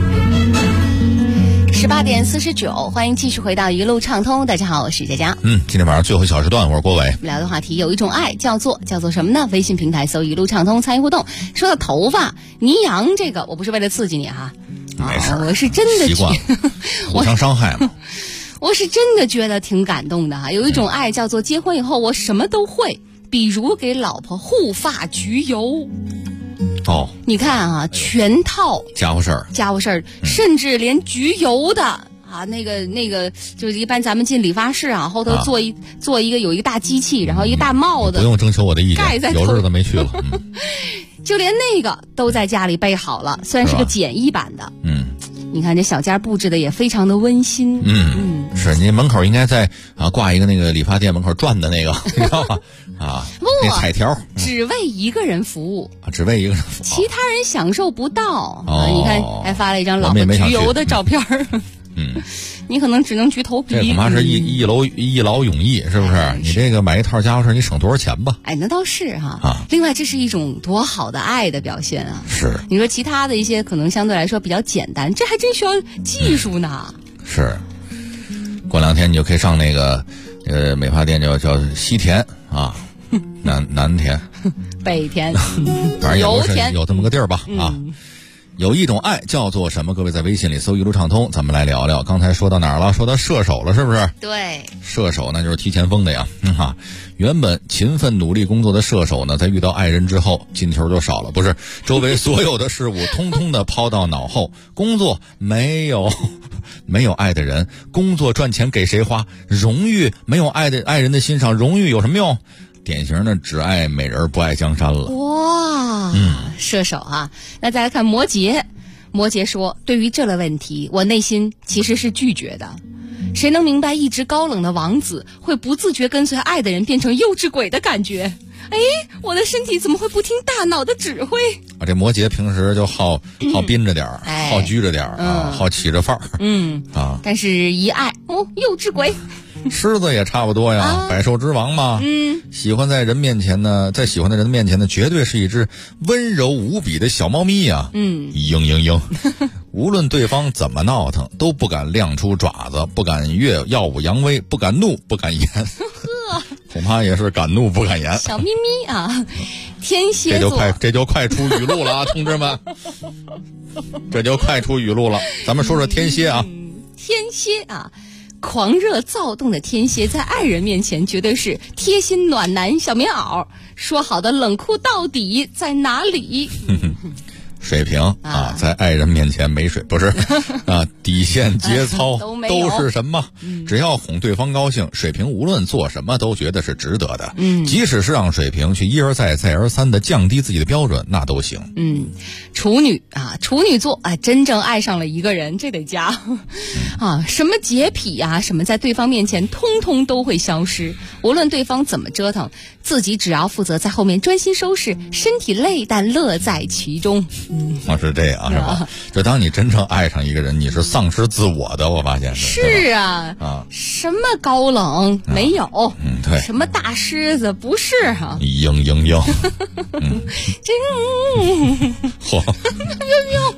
18点49，欢迎继续回到一路畅通。大家好，我是佳佳。 今天晚上最后一小时段，我是郭伟。 聊的话题有一种爱叫做什么呢？微信平台搜一路畅通参与互动。说到头发，倪阳这个我不是为了刺激你哈， 没事， 我是真的习惯互相伤害嘛。 我是真的觉得挺感动的哈。有一种爱叫做结婚以后我什么都会，比如给老婆护发焗油。 哦， 你看啊，全套家伙事儿， 甚至连焗油的啊，那个，就是一般咱们进理发室啊，后头做一个有一个大机器，然后一个大帽子， 不用征求我的意见， 盖在有日子没去了， 就连那个都在家里备好了，虽然是个简易版的，你看这小家布置的也非常的温馨， 是你门口应该在挂一个那个理发店门口转的那个，你知道吗？那彩条， 只为一个人服务， 只为一个人服务， 其他人享受不到。你看还发了一张老婆焗油的照片你可能只能焗头皮。 这恐怕是一劳永逸，是不是？你这个买一套家伙事，你省多少钱吧？ 那倒是哈。另外，这是一种多好的爱的表现啊！ 是。 你说其他的一些可能相对来说比较简单，这还真需要技术呢。 是。过2天你就可以上那个美发店，叫西田啊，南田、 北田、 反正有这么个地儿吧有一种爱叫做什么？各位在微信里搜一路畅通，咱们来聊聊。刚才说到哪儿了？说到射手了，是不是？ 对， 射手那就是提前锋的呀。原本勤奋努力工作的射手呢，在遇到爱人之后，进球就少了，不是？周围所有的事物通通的抛到脑后，工作没有爱的人，工作赚钱给谁花？荣誉没有爱人的欣赏，荣誉有什么用？典型的只爱美人不爱江山了。 哇，射手啊。那再来看摩羯，摩羯说，对于这类问题我内心其实是拒绝的。谁能明白一直高冷的王子会不自觉跟随爱的人变成幼稚鬼的感觉？我的身体怎么会不听大脑的指挥？ 这摩羯平时就好憋着点儿，好拘着点儿好起着范儿但是一爱幼稚鬼。 狮子也差不多呀，百兽之王嘛。喜欢在喜欢的人面前呢，绝对是一只温柔无比的小猫咪呀。嘤，无论对方怎么闹腾，都不敢亮出爪子，不敢耀武扬威，不敢怒，不敢言。恐怕也是敢怒不敢言。 小咪咪啊，天蝎座， 这就快出语录了啊，同志们，这就快出语录了。咱们说说天蝎啊， 天蝎啊。狂热躁动的天蝎在爱人面前绝对是贴心暖男小棉袄，说好的冷酷到底在哪里？ 水瓶在爱人面前没水，不是底线节操都是什么？只要哄对方高兴，水瓶无论做什么都觉得是值得的。即使是让水瓶去一而再再而三的降低自己的标准，那都行。 处女座真正爱上了一个人，这得加什么洁癖什么在对方面前通通都会消失，无论对方怎么折腾，自己只要负责在后面专心收拾，身体累但乐在其中。 是这样是吧？就当你真正爱上一个人，你是丧失自我的，我发现是什么高冷没有对， 什么大狮子不是嘤这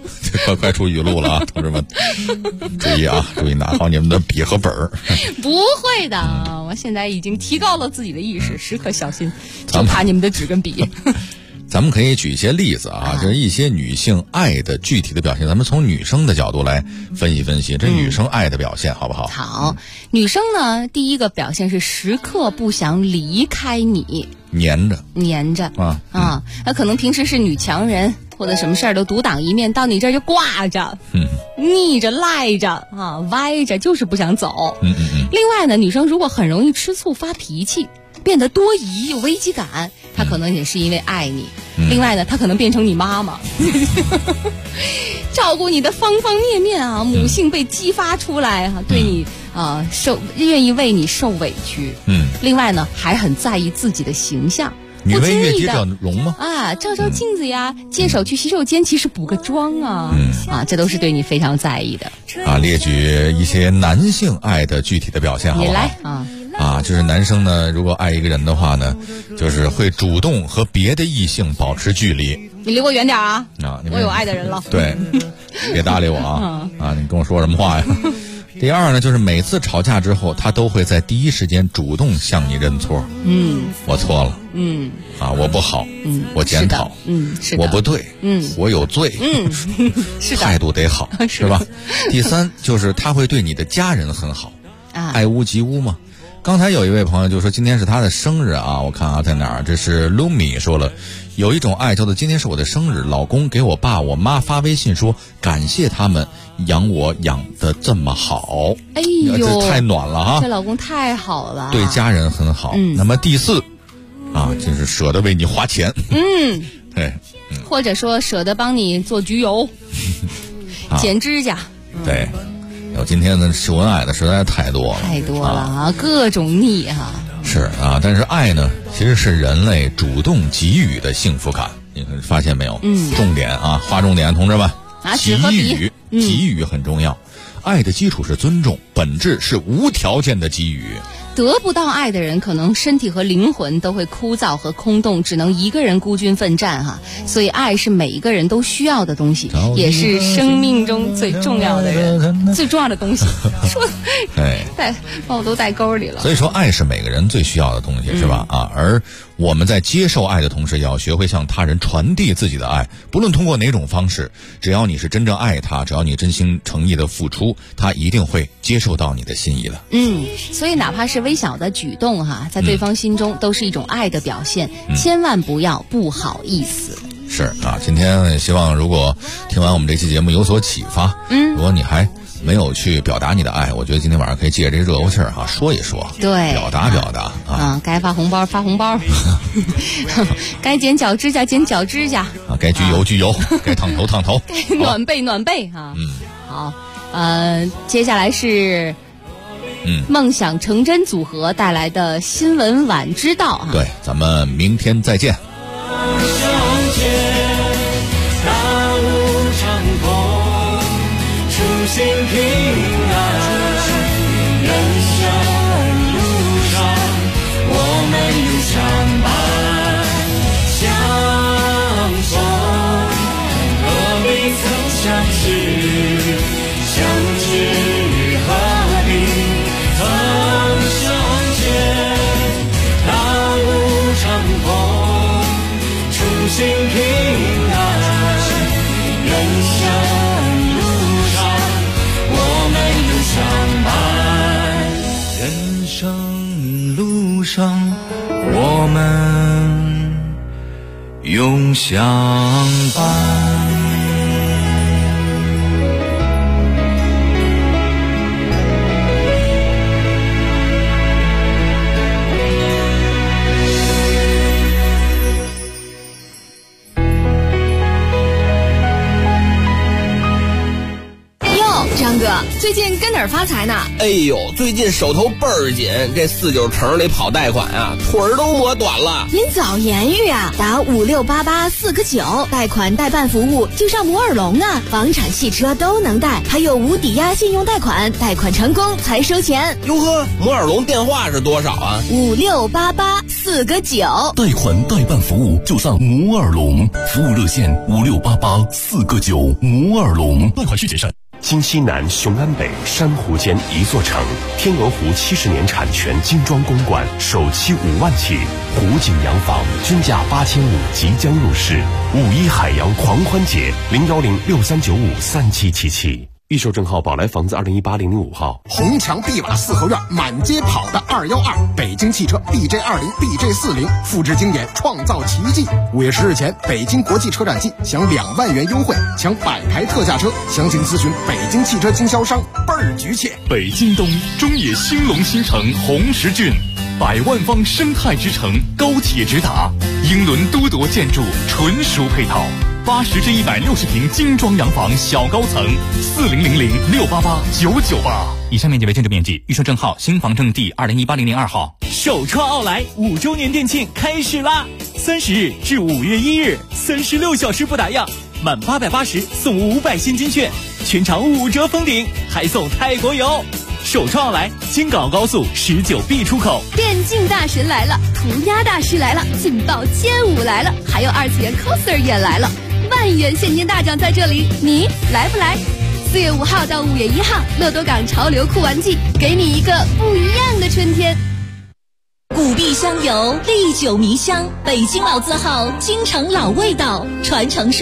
快出语录了啊，同志们，注意啊，注意拿好你们的笔和本儿。 不会的，我现在已经提高了自己的意识，时刻小心，就怕你们的纸跟笔。 咱们可以举一些例子啊，就是一些女性爱的具体的表现，咱们从女生的角度来分析分析这女生爱的表现，好不好？ 好，女生呢，第一个表现是时刻不想离开你， 黏着啊，那可能平时是女强人，或者什么事儿都独当一面，到你这儿就挂着，腻着赖着啊，歪着，就是不想走。另外呢，女生如果很容易吃醋发脾气，变得多疑有危机感，她可能也是因为爱你。另外呢，她可能变成你妈妈，照顾你的方方面面啊，母性被激发出来啊，对你愿意为你受委屈。另外呢，还很在意自己的形象。 女为悦己者容吗？ 啊，照照镜子呀，借手去洗手间，其实补个妆啊，这都是对你非常在意的。 啊，列举一些男性爱的具体的表现，好不好？ 你来啊， 就是男生呢，如果爱一个人的话呢，就是会主动和别的异性保持距离。 你离我远点啊！ 我有爱的人了。 对，别搭理我啊！你跟我说什么话呀？第二呢，就是每次吵架之后，他都会在第一时间主动向你认错。我错了。我不好。我检讨。 是的， 我不对。我有罪。 是的， 态度得好，是吧？第三就是他会对你的家人很好。爱屋及乌嘛。刚才有一位朋友就说今天是他的生日啊，我看啊在哪儿？这是 Lumi 说了，有一种爱叫做今天是我的生日，老公给我爸我妈发微信说感谢他们养我养得这么好。 哎呦， 这太暖了啊！ 这老公太好了， 对家人很好。那么第四就是舍得为你花钱。对， 或者说舍得帮你做焗油、剪指甲。 对。今天的秀恩爱的实在太多了， 各种腻啊。 是啊，但是爱呢，其实是人类主动给予的幸福感，你发现没有？重点啊，划重点，同志们，给予很重要。爱的基础是尊重，本质是无条件的给予。 得不到爱的人，可能身体和灵魂都会枯燥和空洞，只能一个人孤军奋战哈。所以，爱是每一个人都需要的东西，也是生命中最重要的东西。说，把我都带沟里了。 所以说，爱是每个人最需要的东西，是吧？而我们在接受爱的同时，也要学会向他人传递自己的爱，不论通过哪种方式，只要你是真正爱他，只要你真心诚意的付出，他一定会接受到你的心意的。 所以哪怕是微小的举动在对方心中都是一种爱的表现，千万不要不好意思。 是啊，今天希望如果听完我们这期节目有所启发，如果你还没有去表达你的爱，我觉得今天晚上可以借这热乎气儿说一说， 对， 表达该发红包发红包，该剪脚指甲剪脚指甲该焗油焗油，该烫头烫头， 该暖被暖被好，接下来是梦想成真组合带来的新闻晚知道对，咱们明天再见。 心平安，人生路上我们永相伴相逢，何必曾相识，相知何必曾相见，大路长空，初心平安，人生相伴，人生路上我们永相伴。 最近跟哪儿发财呢？ 哎呦，最近手头倍儿紧，这49城里跑贷款啊，腿儿都磨短了。 您早言语啊，打5688-4个9，贷款代办服务就上摩尔龙啊，房产、汽车都能贷，还有无抵押信用贷款，贷款成功才收钱。 哟呵，摩尔龙电话是多少啊 ？5688-4个9， 贷款代办服务就上摩尔龙，服务热线5688-4个9，摩尔龙。贷款需谨慎。 京西南、雄安北、珊瑚间一座城，天鹅湖70年产权精装公馆，首期5万起，湖景洋房均价8500即将入市。5·1海洋狂欢节，01063953777。预售证号宝来房子2018-005号。 红墙碧瓦四合院，满街跑的212，北京汽车 BJ20、BJ40，复制经典，创造奇迹。5月10日前，北京国际车展季享2万元优惠，抢100台特价车，详情咨询北京汽车经销商，倍儿局气。 北京东中野兴隆新城红石郡，100万方生态之城，高铁直达，英伦都铎建筑，纯熟配套。80至160平精装洋房小高层，4000-688-998。 以下面积为建筑面积，预售证号新房证第2018-002号。首创奥莱5周年店庆开始啦！30日至5月1日，36小时不打烊，满880送500现金券，全场5折封顶，还送泰国游。首创奥莱京港澳高速19B 出口。 电竞大神来了，涂鸦大师来了，劲爆街舞来了，还有2次元 coser 也来了。万元现金大奖在这里，你来不来？4月5号到5月1号，乐多港潮流酷玩季，给你一个不一样的春天。 古壁香油，历久弥香，北京老字号，京城老味道，传承